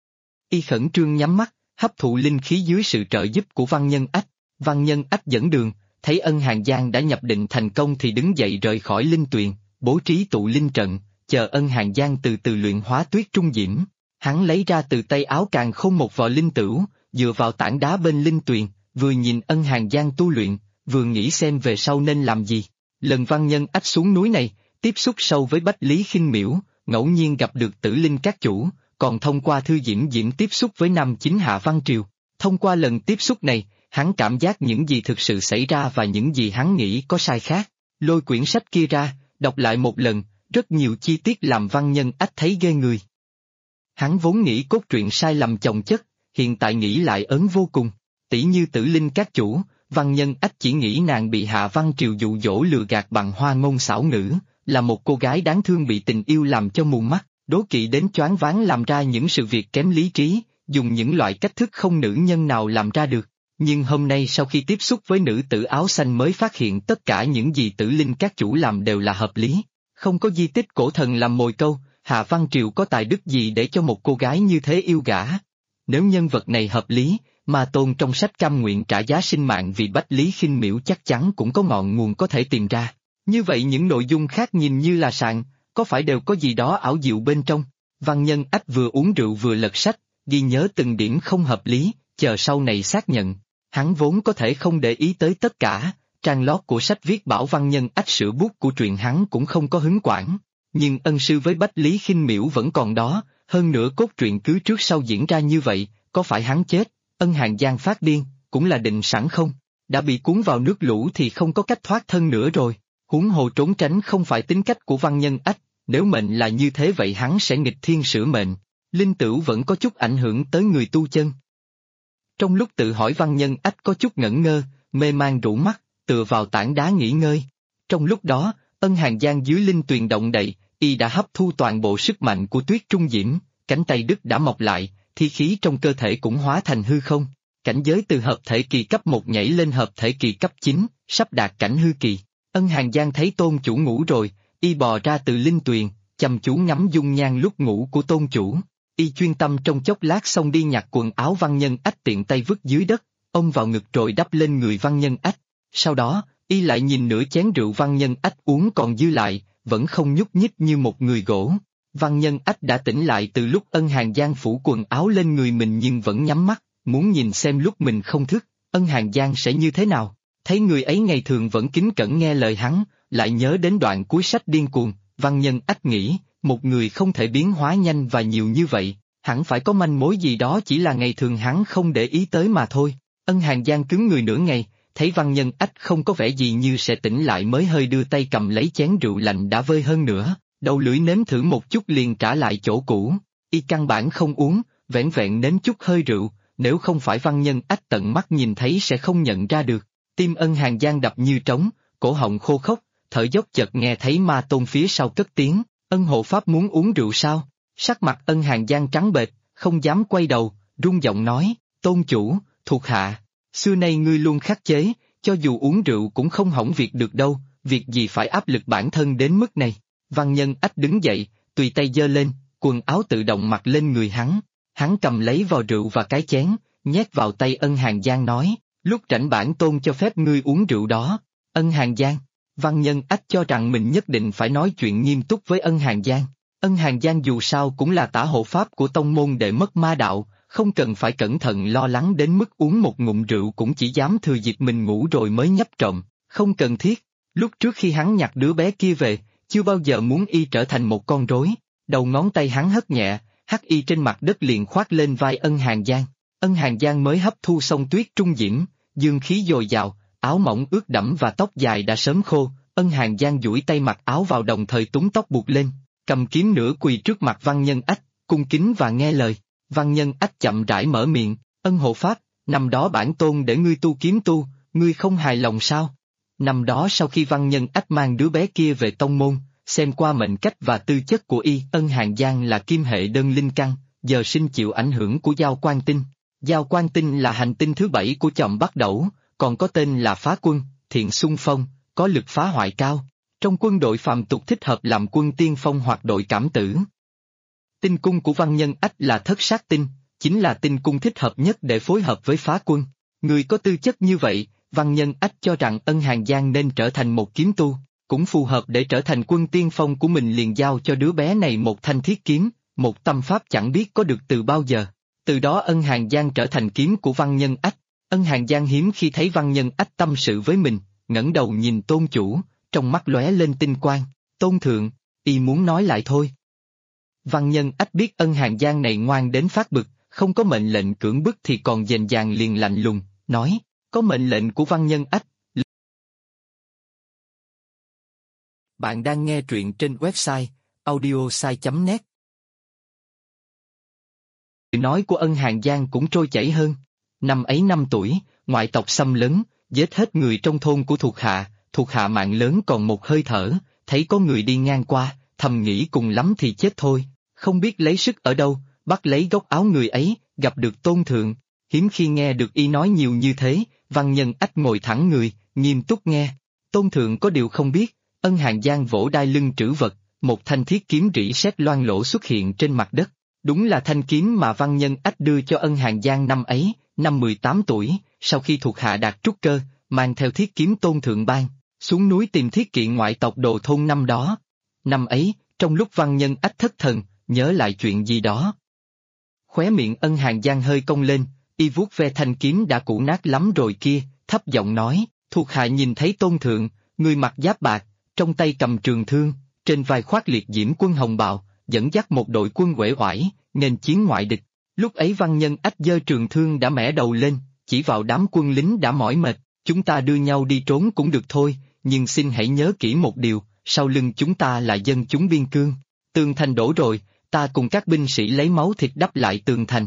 Y khẩn trương nhắm mắt, hấp thụ linh khí dưới sự trợ giúp của Văn Nhân Ách. Văn Nhân Ách dẫn đường, thấy Ân Hàn Giang đã nhập định thành công thì đứng dậy rời khỏi linh tuyền, bố trí tụ linh trận, chờ Ân Hàn Giang từ từ luyện hóa tuyết trung diễm. Hắn lấy ra từ tay áo càn khôn một vò linh tửu, dựa vào tảng đá bên linh tuyền, vừa nhìn Ân Hàn Giang tu luyện, vừa nghĩ xem về sau nên làm gì. Lần Văn Nhân Ách xuống núi này, tiếp xúc sâu với Bách Lý Khinh Miễu, ngẫu nhiên gặp được Tử Linh các chủ, còn thông qua Thư Diễm Diễm tiếp xúc với Nam Chính Hạ Văn Triều. Thông qua lần tiếp xúc này, hắn cảm giác những gì thực sự xảy ra và những gì hắn nghĩ có sai khác. Lôi quyển sách kia ra, đọc lại một lần, rất nhiều chi tiết làm Văn Nhân Ách thấy ghê người. Hắn vốn nghĩ cốt truyện sai lầm chồng chất, hiện tại nghĩ lại ớn vô cùng. Tỷ như Tử Linh các chủ, Văn Nhân Ách chỉ nghĩ nàng bị Hạ Văn Triều dụ dỗ lừa gạt bằng hoa ngôn xảo ngữ, là một cô gái đáng thương bị tình yêu làm cho mù mắt, đố kỵ đến choáng váng làm ra những sự việc kém lý trí, dùng những loại cách thức không nữ nhân nào làm ra được. Nhưng hôm nay sau khi tiếp xúc với nữ tử áo xanh mới phát hiện tất cả những gì Tử Linh các chủ làm đều là hợp lý. Không có di tích cổ thần làm mồi câu, Hạ Văn Triều có tài đức gì để cho một cô gái như thế yêu gả. Nếu nhân vật này hợp lý, Ma Tôn trong sách cam nguyện trả giá sinh mạng vì Bách Lý Khinh Miễu chắc chắn cũng có ngọn nguồn có thể tìm ra. Như vậy những nội dung khác nhìn như là sạn, có phải đều có gì đó ảo diệu bên trong? Văn Nhân Ách vừa uống rượu vừa lật sách, ghi nhớ từng điểm không hợp lý, chờ sau này xác nhận. Hắn vốn có thể không để ý tới tất cả, trang lót của sách viết bảo Văn Nhân Ách sửa bút của truyện hắn cũng không có hứng quản. Nhưng ân sư với Bách Lý Khinh Miễu vẫn còn đó, hơn nữa cốt truyện cứ trước sau diễn ra như vậy, có phải hắn chết, Ân Hàn Giang phát điên, cũng là định sẵn không? Đã bị cuốn vào nước lũ thì không có cách thoát thân nữa rồi. Huống hồ trốn tránh không phải tính cách của Văn Nhân Ách, nếu mệnh là như thế vậy hắn sẽ nghịch thiên sửa mệnh. Linh tửu vẫn có chút ảnh hưởng tới người tu chân. Trong lúc tự hỏi Văn Nhân Ách có chút ngẩn ngơ, mê man rũ mắt, tựa vào tảng đá nghỉ ngơi. Trong lúc đó, Ân Hàn Giang dưới linh tuyền động đậy, y đã hấp thu toàn bộ sức mạnh của Tuyết Trung Diễm, cánh tay đứt đã mọc lại, thi khí trong cơ thể cũng hóa thành hư không. Cảnh giới từ hợp thể kỳ cấp 1 nhảy lên hợp thể kỳ cấp 9, sắp đạt cảnh hư kỳ. Ân Hàn Giang thấy tôn chủ ngủ rồi, y bò ra từ linh tuyền, chăm chú ngắm dung nhan lúc ngủ của tôn chủ. Y chuyên tâm trong chốc lát xong đi nhặt quần áo Văn Nhân Ách tiện tay vứt dưới đất, ôm vào ngực rồi đắp lên người Văn Nhân Ách. Sau đó, y lại nhìn nửa chén rượu Văn Nhân Ách uống còn dư lại, vẫn không nhúc nhích như một người gỗ. Văn Nhân Ách đã tỉnh lại từ lúc Ân Hàn Giang phủ quần áo lên người mình nhưng vẫn nhắm mắt, muốn nhìn xem lúc mình không thức, Ân Hàn Giang sẽ như thế nào. Thấy người ấy ngày thường vẫn kính cẩn nghe lời hắn, lại nhớ đến đoạn cuối sách điên cuồng, Văn Nhân Ách nghĩ, một người không thể biến hóa nhanh và nhiều như vậy, hẳn phải có manh mối gì đó chỉ là ngày thường hắn không để ý tới mà thôi. Ân Hàn Giang cứng người nửa ngày, thấy Văn Nhân Ách không có vẻ gì như sẽ tỉnh lại mới hơi đưa tay cầm lấy chén rượu lạnh đã vơi hơn nữa, đầu lưỡi nếm thử một chút liền trả lại chỗ cũ, y căn bản không uống, vẻn vẹn nếm chút hơi rượu, nếu không phải Văn Nhân Ách tận mắt nhìn thấy sẽ không nhận ra được. Tim Ân Hàn Giang đập như trống, cổ họng khô khốc, thở dốc chợt nghe thấy Ma Tôn phía sau cất tiếng, Ân hộ pháp muốn uống rượu sao? Sắc mặt Ân Hàn Giang trắng bệch, không dám quay đầu, run giọng nói, tôn chủ, thuộc hạ, xưa nay ngươi luôn khắc chế, cho dù uống rượu cũng không hỏng việc được đâu, việc gì phải áp lực bản thân đến mức này. Văn Nhân Ách đứng dậy, tùy tay giơ lên, quần áo tự động mặc lên người hắn cầm lấy vò rượu và cái chén, nhét vào tay Ân Hàn Giang nói, lúc rảnh bản tôn cho phép ngươi uống rượu đó. Ân Hàn Giang, Văn Nhân Ách cho rằng mình nhất định phải nói chuyện nghiêm túc với Ân Hàn Giang. Ân Hàn Giang dù sao cũng là tả hộ pháp của tông môn đệ mất ma đạo, không cần phải cẩn thận lo lắng đến mức uống một ngụm rượu cũng chỉ dám thừa dịp mình ngủ rồi mới nhấp trộm, không cần thiết. Lúc trước khi hắn nhặt đứa bé kia về, chưa bao giờ muốn y trở thành một con rối. Đầu ngón tay hắn hất nhẹ, hắc y trên mặt đất liền khoác lên vai Ân Hàn Giang. Ân Hàn Giang mới hấp thu xong Tuyết Trung Diễm, dương khí dồi dào, áo mỏng ướt đẫm và tóc dài đã sớm khô. Ân Hàn Giang duỗi tay mặc áo vào đồng thời túng tóc buộc lên, cầm kiếm nửa quỳ trước mặt Văn Nhân Ách, cung kính và nghe lời. Văn Nhân Ách chậm rãi mở miệng, Ân hộ pháp, năm đó bản tôn để ngươi tu kiếm tu, ngươi không hài lòng sao? Năm đó sau khi Văn Nhân Ách mang đứa bé kia về tông môn, xem qua mệnh cách và tư chất của y, Ân Hàn Giang là kim hệ đơn linh căn, giờ sinh chịu ảnh hưởng của Giao Quan Tinh. Giao Quan Tinh là hành tinh thứ 7 của chòm Bắc Đẩu, còn có tên là Phá Quân, thiện xung phong, có lực phá hoại cao. Trong quân đội phàm tục thích hợp làm quân tiên phong hoặc đội cảm tử. Tinh cung của Văn Nhân Ách là Thất Sát Tinh, chính là tinh cung thích hợp nhất để phối hợp với Phá Quân. Người có tư chất như vậy, Văn Nhân Ách cho rằng Ân Hàn Giang nên trở thành một kiếm tu, cũng phù hợp để trở thành quân tiên phong của mình, liền giao cho đứa bé này một thanh thiết kiếm, một tâm pháp chẳng biết có được từ bao giờ. Từ đó Ân Hàn Giang trở thành kiếm của Văn Nhân Ách. Ân Hàn Giang hiếm khi thấy Văn Nhân Ách tâm sự với mình, ngẩng đầu nhìn tôn chủ, trong mắt lóe lên tinh quang, tôn thượng, y muốn nói lại thôi. Văn Nhân Ách biết Ân Hàn Giang này ngoan đến phát bực, không có mệnh lệnh cưỡng bức thì còn dèn dàng liền lạnh lùng, nói, có mệnh lệnh của Văn Nhân Ách. Bạn đang nghe truyện trên website audiosai.net. Nói của Ân Hàn Giang cũng trôi chảy hơn. Năm ấy 5 tuổi, ngoại tộc xâm lấn, giết hết người trong thôn của thuộc hạ mạng lớn còn một hơi thở, thấy có người đi ngang qua, thầm nghĩ cùng lắm thì chết thôi, không biết lấy sức ở đâu, bắt lấy góc áo người ấy, gặp được tôn thượng. Hiếm khi nghe được y nói nhiều như thế, Văn Nhân Ách ngồi thẳng người, nghiêm túc nghe. Tôn thượng có điều không biết, Ân Hàn Giang vỗ đai lưng trữ vật, một thanh thiết kiếm rỉ sét loang lổ xuất hiện trên mặt đất. Đúng là thanh kiếm mà Văn Nhân Ách đưa cho Ân Hàn Giang năm ấy, năm 18 tuổi, sau khi thuộc hạ đạt trúc cơ, mang theo thiết kiếm tôn thượng ban, xuống núi tìm thiết kỵ ngoại tộc Đồ Thôn năm đó. Năm ấy, trong lúc Văn Nhân Ách thất thần, nhớ lại chuyện gì đó. Khóe miệng Ân Hàn Giang hơi cong lên, y vuốt ve thanh kiếm đã cũ nát lắm rồi kia, thấp giọng nói, thuộc hạ nhìn thấy Tôn Thượng, người mặc giáp bạc, trong tay cầm trường thương, trên vai khoác liệt diễm quân hồng bào, dẫn dắt một đội quân uể oải, nghênh chiến ngoại địch. Lúc ấy Văn Nhân Ách giơ trường thương đã mẻ đầu lên, chỉ vào đám quân lính đã mỏi mệt, chúng ta đưa nhau đi trốn cũng được thôi, nhưng xin hãy nhớ kỹ một điều, sau lưng chúng ta là dân chúng biên cương. Tường thành đổ rồi, ta cùng các binh sĩ lấy máu thịt đắp lại tường thành.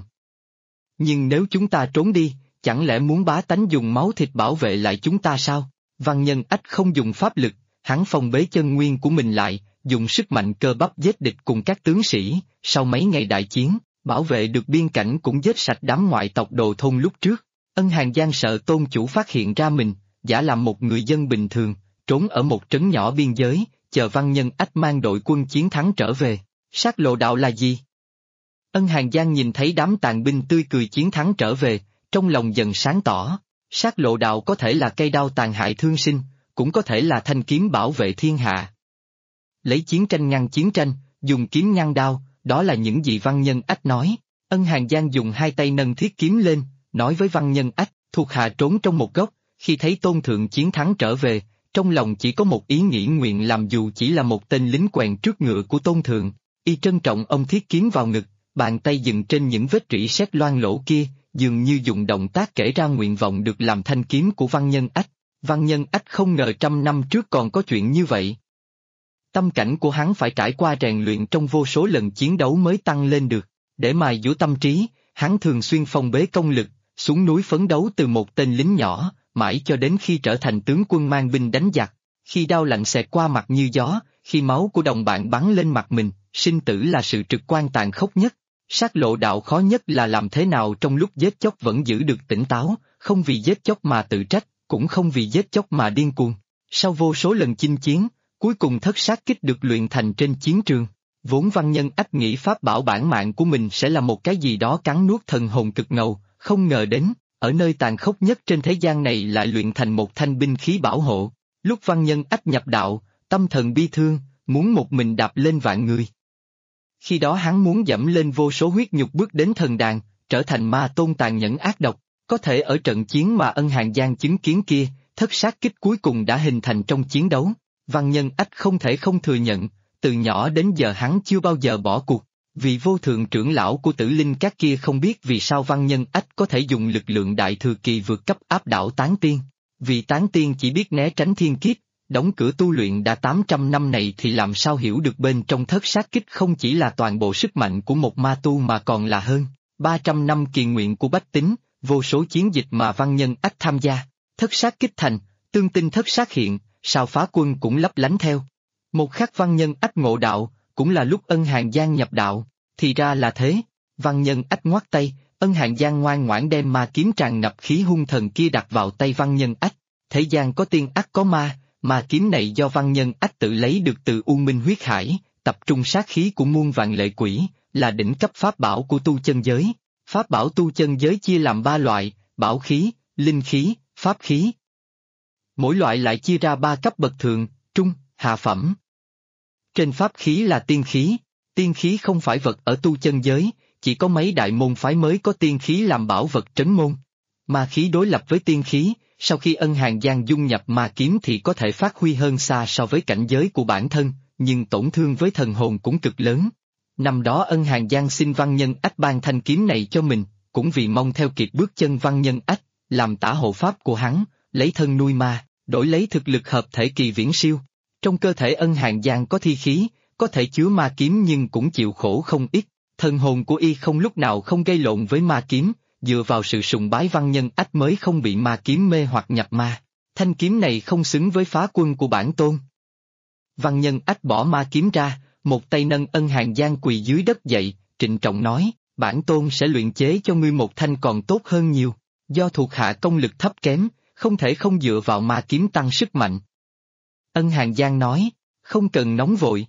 Nhưng nếu chúng ta trốn đi, chẳng lẽ muốn bá tánh dùng máu thịt bảo vệ lại chúng ta sao? Văn Nhân Ách không dùng pháp lực, hắn phong bế chân nguyên của mình lại, dùng sức mạnh cơ bắp giết địch cùng các tướng sĩ, sau mấy ngày đại chiến, bảo vệ được biên cảnh cũng giết sạch đám ngoại tộc đồ thôn lúc trước. Ân Hàn Giang sợ Tôn chủ phát hiện ra mình, giả làm một người dân bình thường, trốn ở một trấn nhỏ biên giới, chờ Văn Nhân Ách mang đội quân chiến thắng trở về. Sát lộ đạo là gì? Ân Hàn Giang nhìn thấy đám tàn binh tươi cười chiến thắng trở về, trong lòng dần sáng tỏ. Sát lộ đạo có thể là cây đao tàn hại thương sinh, cũng có thể là thanh kiếm bảo vệ thiên hạ. Lấy chiến tranh ngăn chiến tranh, dùng kiếm ngăn đao, đó là những gì Văn Nhân Ách nói. Ân Hàn Giang dùng hai tay nâng thiết kiếm lên, nói với Văn Nhân Ách, thuộc hạ trốn trong một góc, khi thấy Tôn Thượng chiến thắng trở về, trong lòng chỉ có một ý nghĩ nguyện làm dù chỉ là một tên lính quèn trước ngựa của Tôn Thượng. Y trân trọng ông thiết kiếm vào ngực, bàn tay dừng trên những vết rỉ sét loang lỗ kia, dường như dùng động tác kể ra nguyện vọng được làm thanh kiếm của Văn Nhân Ách. Văn Nhân Ách không ngờ 100 năm trước còn có chuyện như vậy. Tâm cảnh của hắn phải trải qua rèn luyện trong vô số lần chiến đấu mới tăng lên được. Để mài dũa tâm trí, hắn thường xuyên phong bế công lực, xuống núi phấn đấu từ một tên lính nhỏ, mãi cho đến khi trở thành tướng quân mang binh đánh giặc. Khi đao lạnh xẹt qua mặt như gió, khi máu của đồng bạn bắn lên mặt mình, sinh tử là sự trực quan tàn khốc nhất. Sát lộ đạo khó nhất là làm thế nào trong lúc giết chóc vẫn giữ được tỉnh táo, không vì giết chóc mà tự trách, cũng không vì giết chóc mà điên cuồng. Sau vô số lần chinh chiến, cuối cùng thất sát kích được luyện thành trên chiến trường. Vốn Văn Nhân Ách nghĩ pháp bảo bản mạng của mình sẽ là một cái gì đó cắn nuốt thần hồn cực ngầu, không ngờ đến, ở nơi tàn khốc nhất trên thế gian này lại luyện thành một thanh binh khí bảo hộ. Lúc Văn Nhân Ách nhập đạo, tâm thần bi thương, muốn một mình đạp lên vạn người. Khi đó hắn muốn dẫm lên vô số huyết nhục bước đến thần đàn, trở thành ma tôn tàn nhẫn ác độc. Có thể ở trận chiến mà Ân Hàn Giang chứng kiến kia, thất sát kích cuối cùng đã hình thành trong chiến đấu. Văn Nhân Ách không thể không thừa nhận, từ nhỏ đến giờ hắn chưa bao giờ bỏ cuộc. Vị vô thượng trưởng lão của Tử Linh Các kia không biết vì sao Văn Nhân Ách có thể dùng lực lượng đại thừa kỳ vượt cấp áp đảo tán tiên. Vì tán tiên chỉ biết né tránh thiên kiếp, đóng cửa tu luyện đã 800 năm này thì làm sao hiểu được bên trong thất sát kích không chỉ là toàn bộ sức mạnh của một ma tu mà còn là hơn 300 năm kiền nguyện của bách tính, vô số chiến dịch mà Văn Nhân Ách tham gia. Thất sát kích thành, tương tinh thất sát hiện, sao phá quân cũng lấp lánh theo. Một khắc Văn Nhân Ách ngộ đạo, cũng là lúc Ân Hàn Giang nhập đạo, thì ra là thế. Văn Nhân Ách ngoắt tay, Ân Hàn Giang ngoan ngoãn đem ma kiếm tràn ngập khí hung thần kia đặt vào tay Văn Nhân Ách. Thế gian có tiên ác có ma, ma kiếm này do Văn Nhân Ách tự lấy được từ U Minh huyết hải, tập trung sát khí của muôn vạn lệ quỷ, là đỉnh cấp pháp bảo của tu chân giới. Pháp bảo tu chân giới chia làm 3 loại, bảo khí, linh khí, pháp khí. Mỗi loại lại chia ra 3 cấp bậc thượng, trung, hạ phẩm. Trên pháp khí là tiên khí không phải vật ở tu chân giới, chỉ có mấy đại môn phái mới có tiên khí làm bảo vật trấn môn. Ma khí đối lập với tiên khí, sau khi Ân Hàn Giang dung nhập ma kiếm thì có thể phát huy hơn xa so với cảnh giới của bản thân, nhưng tổn thương với thần hồn cũng cực lớn. Năm đó Ân Hàn Giang xin Văn Nhân Ách ban thanh kiếm này cho mình, cũng vì mong theo kịp bước chân Văn Nhân Ách, làm tả hộ pháp của hắn, lấy thân nuôi ma, đổi lấy thực lực hợp thể kỳ viễn siêu. Trong cơ thể Ân Hàn Giang có thi khí, có thể chứa ma kiếm nhưng cũng chịu khổ không ít, thần hồn của y không lúc nào không gây lộn với ma kiếm, dựa vào sự sùng bái Văn Nhân Ách mới không bị ma kiếm mê hoặc nhập ma. Thanh kiếm này không xứng với phá quân của bản tôn. Văn Nhân Ách bỏ ma kiếm ra, một tay nâng Ân Hàn Giang quỳ dưới đất dậy, trịnh trọng nói, bản tôn sẽ luyện chế cho ngươi một thanh còn tốt hơn nhiều. Do thuộc hạ công lực thấp kém, không thể không dựa vào ma kiếm tăng sức mạnh. Ân Hàn Giang nói, không cần nóng vội.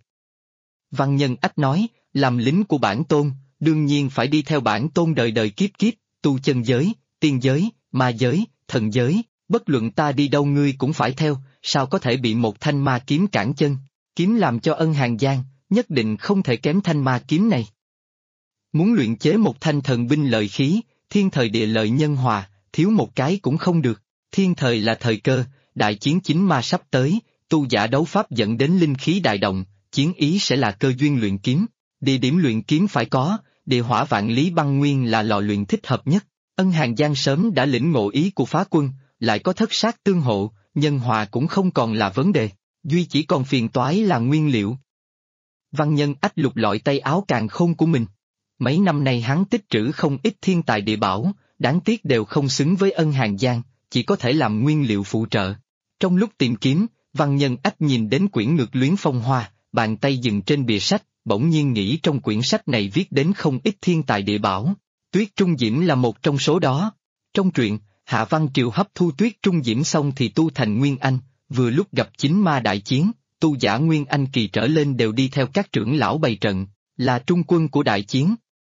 Văn Nhân Ách nói, làm lính của bản tôn, đương nhiên phải đi theo bản tôn đời đời kiếp kiếp, tu chân giới, tiên giới, ma giới, thần giới, bất luận ta đi đâu ngươi cũng phải theo, sao có thể bị một thanh ma kiếm cản chân. Kiếm làm cho Ân Hàn Giang, nhất định không thể kém thanh ma kiếm này. Muốn luyện chế một thanh thần binh lợi khí, thiên thời địa lợi nhân hòa, thiếu một cái cũng không được. Thiên thời là thời cơ, đại chiến chính ma sắp tới, tu giả đấu pháp dẫn đến linh khí đại động, chiến ý sẽ là cơ duyên luyện kiếm. Địa điểm luyện kiếm phải có, địa hỏa vạn lý băng nguyên là lò luyện thích hợp nhất. Ân Hàng Giang sớm đã lĩnh ngộ ý của phá quân, lại có thất sát tương hộ, nhân hòa cũng không còn là vấn đề, duy chỉ còn phiền toái là nguyên liệu. Văn Nhân Ách lục lọi tay áo càn khôn của mình. Mấy năm nay hắn tích trữ không ít thiên tài địa bảo, đáng tiếc đều không xứng với Ân Hàng Giang, chỉ có thể làm nguyên liệu phụ trợ. Trong lúc tìm kiếm, Văn Nhân Ách nhìn đến quyển Ngược Luyến Phong Hoa, bàn tay dừng trên bìa sách, bỗng nhiên nghĩ trong quyển sách này viết đến không ít thiên tài địa bảo. Tuyết Trung Diễm là một trong số đó. Trong truyện, Hạ Văn Triều hấp thu Tuyết Trung Diễm xong thì tu thành Nguyên Anh, vừa lúc gặp chính ma đại chiến, tu giả Nguyên Anh kỳ trở lên đều đi theo các trưởng lão bày trận, là trung quân của đại chiến.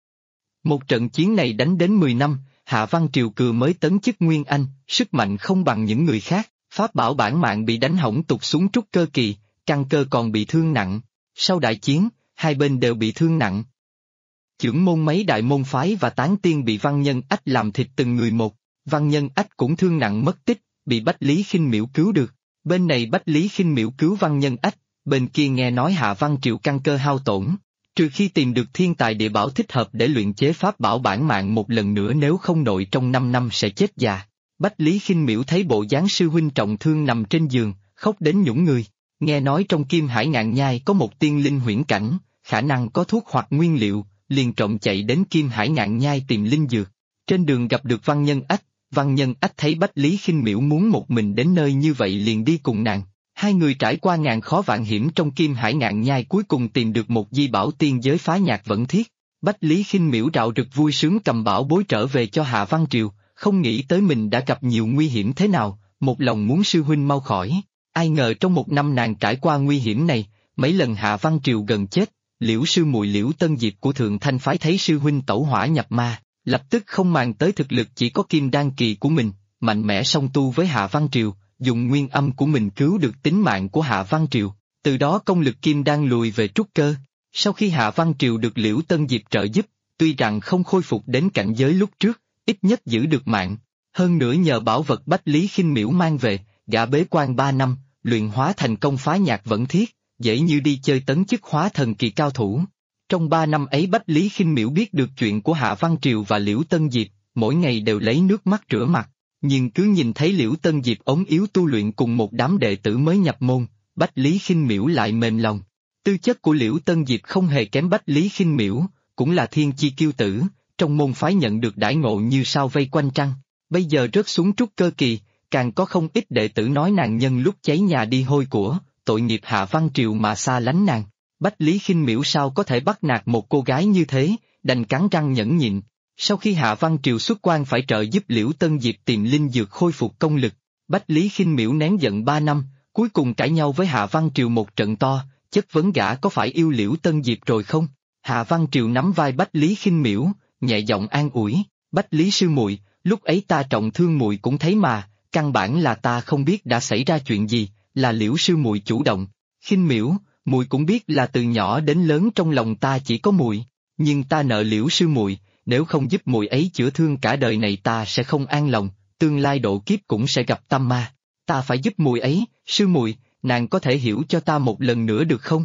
Một trận chiến này đánh đến 10 năm, Hạ Văn Triều Cừ mới tấn chức Nguyên Anh, sức mạnh không bằng những người khác, pháp bảo bản mạng bị đánh hỏng tụt xuống trúc cơ kỳ, căn cơ còn bị thương nặng. Sau đại chiến, hai bên đều bị thương nặng. Chưởng môn mấy đại môn phái và tán tiên bị Văn Nhân Ách làm thịt từng người một, Văn Nhân Ách cũng thương nặng mất tích, bị Bách Lý Khinh Miễu cứu được. Bên này Bách Lý Khinh Miễu cứu Văn Nhân Ách, bên kia nghe nói Hạ Văn Triều căn cơ hao tổn. Trừ khi tìm được thiên tài địa bảo thích hợp để luyện chế pháp bảo bản mạng một lần nữa, nếu không nội trong 5 năm sẽ chết già. Bách Lý Khinh Miễu thấy bộ dáng sư huynh trọng thương nằm trên giường, khóc đến nhũng người. Nghe nói trong Kim Hải Ngạn Nhai có một tiên linh huyễn cảnh, khả năng có thuốc hoặc nguyên liệu, liền trộm chạy đến Kim Hải Ngạn Nhai tìm linh dược. Trên đường gặp được Văn Nhân Ách, Văn Nhân Ách thấy Bách Lý Khinh Miễu muốn một mình đến nơi như vậy liền đi cùng nàng. Hai người trải qua ngàn khó vạn hiểm trong Kim Hải Ngạn Nhai cuối cùng tìm được một di bảo tiên giới phá nhạc vẫn thiết. Bách Lý Khinh Miễu rạo rực vui sướng cầm bảo bối trở về cho Hạ Văn Triều, không nghĩ tới mình đã gặp nhiều nguy hiểm thế nào, một lòng muốn sư huynh mau khỏi. Ai ngờ trong một năm nàng trải qua nguy hiểm này, mấy lần Hạ Văn Triều gần chết, Liễu sư muội Liễu Tân Diệp của Thượng Thanh phái thấy sư huynh tẩu hỏa nhập ma, lập tức không màng tới thực lực chỉ có kim đan kỳ của mình, mạnh mẽ song tu với Hạ Văn Triều, dùng nguyên âm của mình cứu được tính mạng của Hạ Văn Triều, từ đó công lực kim đan lùi về trúc cơ. Sau khi Hạ Văn Triều được Liễu Tân Diệp trợ giúp, tuy rằng không khôi phục đến cảnh giới lúc trước, ít nhất giữ được mạng, hơn nữa nhờ bảo vật Bách Lý Khinh Miễu mang về, gã bế quan 3 năm, luyện hóa thành công phá nhạc vẫn thiết, dễ như đi chơi tấn chức hóa thần kỳ cao thủ. Trong 3 năm ấy Bách Lý Khinh Miễu biết được chuyện của Hạ Văn Triều và Liễu Tân Diệp, mỗi ngày đều lấy nước mắt rửa mặt, nhưng cứ nhìn thấy Liễu Tân Diệp ốm yếu tu luyện cùng một đám đệ tử mới nhập môn, Bách Lý Khinh Miễu lại mềm lòng. Tư chất của Liễu Tân Diệp không hề kém Bách Lý Khinh Miễu, cũng là thiên chi kiêu tử, trong môn phái nhận được đãi ngộ như sao vây quanh trăng, bây giờ rớt xuống trúc cơ kỳ, càng có không ít đệ tử nói nàng nhân lúc cháy nhà đi hôi của, tội nghiệp Hạ Văn Triều mà xa lánh nàng. Bách Lý Khinh Miễu sao có thể bắt nạt một cô gái như thế, đành cắn răng nhẫn nhịn. Sau khi Hạ Văn Triều xuất quan phải trợ giúp Liễu Tân Diệp tìm linh dược khôi phục công lực, Bách Lý Khinh Miễu nén giận 3 năm, cuối cùng cãi nhau với Hạ Văn Triều một trận to, chất vấn gã có phải yêu Liễu Tân Diệp rồi không? Hạ Văn Triều nắm vai Bách Lý Khinh Miễu, nhẹ giọng an ủi, Bách Lý sư muội, lúc ấy ta trọng thương muội cũng thấy mà, căn bản là ta không biết đã xảy ra chuyện gì, là Liễu sư muội chủ động. Khinh Miễu, muội cũng biết là từ nhỏ đến lớn trong lòng ta chỉ có muội, nhưng ta nợ Liễu sư muội, nếu không giúp muội ấy chữa thương cả đời này ta sẽ không an lòng, tương lai độ kiếp cũng sẽ gặp tâm ma. Ta phải giúp muội ấy, sư muội, nàng có thể hiểu cho ta một lần nữa được không?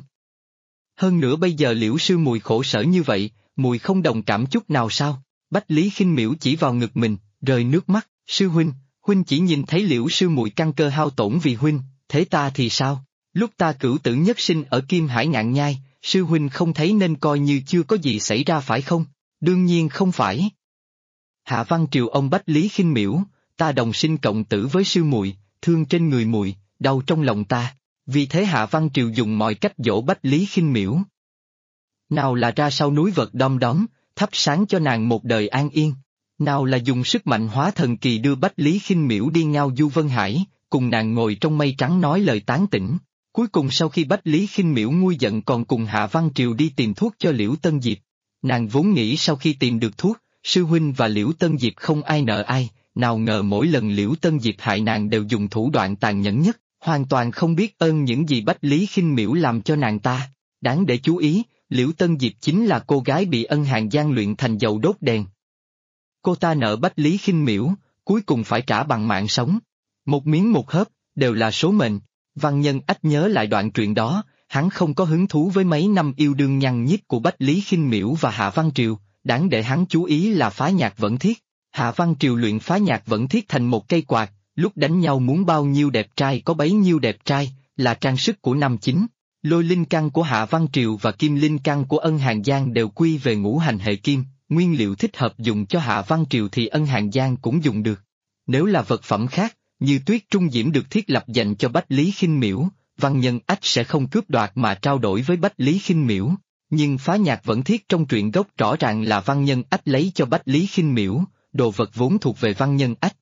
Hơn nữa bây giờ Liễu sư muội khổ sở như vậy, muội không đồng cảm chút nào sao? Bách Lý Khinh Miễu chỉ vào ngực mình, rơi nước mắt, sư huynh, huynh chỉ nhìn thấy Liễu sư muội căn cơ hao tổn vì huynh, thế ta thì sao? Lúc ta cửu tử nhất sinh ở Kim Hải Ngạn Nhai, sư huynh không thấy nên coi như chưa có gì xảy ra phải không? Đương nhiên không phải. Hạ Văn Triều ông Bách Lý Khinh Miễu, ta đồng sinh cộng tử với sư muội, thương trên người muội, đau trong lòng ta, vì thế Hạ Văn Triều dùng mọi cách dỗ Bách Lý Khinh Miễu. Nào là ra sau núi vật đom đóm, thắp sáng cho nàng một đời an yên, nào là dùng sức mạnh hóa thần kỳ đưa Bách Lý Khinh Miễu đi ngao du Vân Hải, cùng nàng ngồi trong mây trắng nói lời tán tỉnh. Cuối cùng sau khi Bách Lý Khinh Miễu nguôi giận còn cùng Hạ Văn Triều đi tìm thuốc cho Liễu Tân Diệp. Nàng vốn nghĩ sau khi tìm được thuốc, sư huynh và Liễu Tân Diệp không ai nợ ai, nào ngờ mỗi lần Liễu Tân Diệp hại nàng đều dùng thủ đoạn tàn nhẫn nhất, hoàn toàn không biết ơn những gì Bách Lý Khinh Miễu làm cho nàng ta. Đáng để chú ý, Liễu Tân Diệp chính là cô gái bị Ân Hàn Giang luyện thành dầu đốt đèn. Cô ta nợ Bách Lý Khinh Miễu, cuối cùng phải trả bằng mạng sống. Một miếng một hớp, đều là số mệnh. Văn Nhân Ách nhớ lại đoạn truyện đó, hắn không có hứng thú với mấy năm yêu đương nhăn nhít của Bách Lý Khinh Miễu và Hạ Văn Triều, đáng để hắn chú ý là phá nhạc vẫn thiết. Hạ Văn Triều luyện phá nhạc vẫn thiết thành một cây quạt, lúc đánh nhau muốn bao nhiêu đẹp trai có bấy nhiêu đẹp trai, là trang sức của nam chính. Lôi linh căn của Hạ Văn Triều và kim linh căn của Ân Hàn Giang đều quy về ngũ hành hệ kim, nguyên liệu thích hợp dùng cho Hạ Văn Triều thì Ân Hàn Giang cũng dùng được. Nếu là vật phẩm khác, như Tuyết Trung Diễm được thiết lập dành cho Bách Lý Khinh Miễu, Văn Nhân Ách sẽ không cướp đoạt mà trao đổi với Bách Lý Khinh Miễu. Nhưng phá nhạc vẫn thiết trong truyện gốc rõ ràng là Văn Nhân Ách lấy cho Bách Lý Khinh Miễu, đồ vật vốn thuộc về Văn Nhân Ách.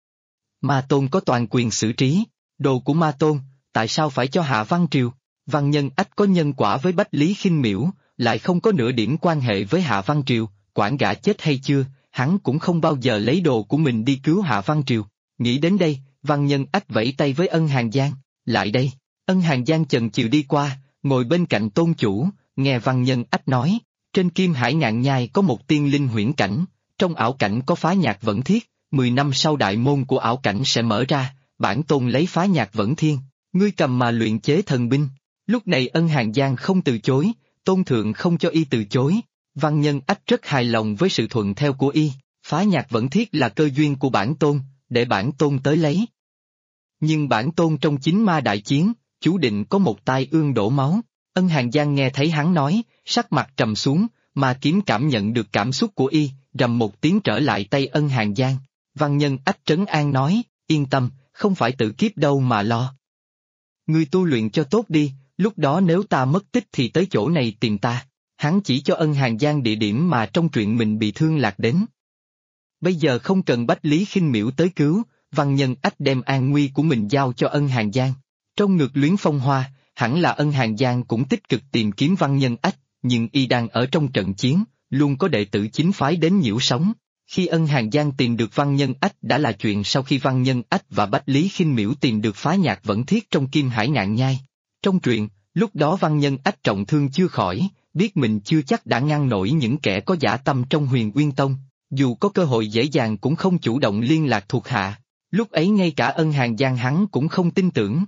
Ma Tôn có toàn quyền xử trí, đồ của Ma Tôn, tại sao phải cho Hạ Văn Triều? Văn Nhân Ách có nhân quả với Bách Lý Khinh Miễu, lại không có nửa điểm quan hệ với Hạ Văn Triều, quản gã chết hay chưa, hắn cũng không bao giờ lấy đồ của mình đi cứu Hạ Văn Triều. Nghĩ đến đây, Văn Nhân Ách vẫy tay với Ân Hàn Giang, lại đây. Ân Hàn Giang chần chừ đi qua, ngồi bên cạnh tôn chủ, nghe Văn Nhân Ách nói, trên Kim Hải Ngạn Nhai có một tiên linh huyễn cảnh, trong ảo cảnh có phá nhạc vẫn thiết, 10 năm sau đại môn của ảo cảnh sẽ mở ra, bản tôn lấy phá nhạc vẫn thiên, ngươi cầm mà luyện chế thần binh. Lúc này Ân Hàn Giang không từ chối, tôn thượng không cho y từ chối, Văn Nhân Ách rất hài lòng với sự thuận theo của y, phá nhạc vẫn thiết là cơ duyên của bản tôn, để bản tôn tới lấy. Nhưng bản tôn trong chính ma đại chiến, chú định có một tai ương đổ máu. Ân Hàn Giang nghe thấy hắn nói, sắc mặt trầm xuống, mà kiếm cảm nhận được cảm xúc của y, rầm một tiếng trở lại tay Ân Hàn Giang. Văn Nhân Ách trấn an nói, yên tâm, không phải tự kiếp đâu mà lo. Ngươi tu luyện cho tốt đi, lúc đó nếu ta mất tích thì tới chỗ này tìm ta. Hắn chỉ cho Ân Hàn Giang địa điểm mà trong truyện mình bị thương lạc đến. Bây giờ không cần Bách Lý Khinh Miễu tới cứu, Văn Nhân Ách đem an nguy của mình giao cho Ân Hàn Giang. Trong ngược luyến phong hoa, hẳn là Ân Hàn Giang cũng tích cực tìm kiếm Văn Nhân Ách, nhưng y đang ở trong trận chiến, luôn có đệ tử chính phái đến nhiễu sóng. Khi Ân Hàn Giang tìm được Văn Nhân Ách đã là chuyện sau khi Văn Nhân Ách và Bách Lý Khinh Miễu tìm được phá nhạc vẫn thiết trong Kim Hải Ngạn Nhai. Trong truyện, lúc đó Văn Nhân Ách trọng thương chưa khỏi, biết mình chưa chắc đã ngăn nổi những kẻ có dã tâm trong Huyền Uyên Tông, dù có cơ hội dễ dàng cũng không chủ động liên lạc thuộc hạ, lúc ấy ngay cả Ân Hàn Giang hắn cũng không tin tưởng.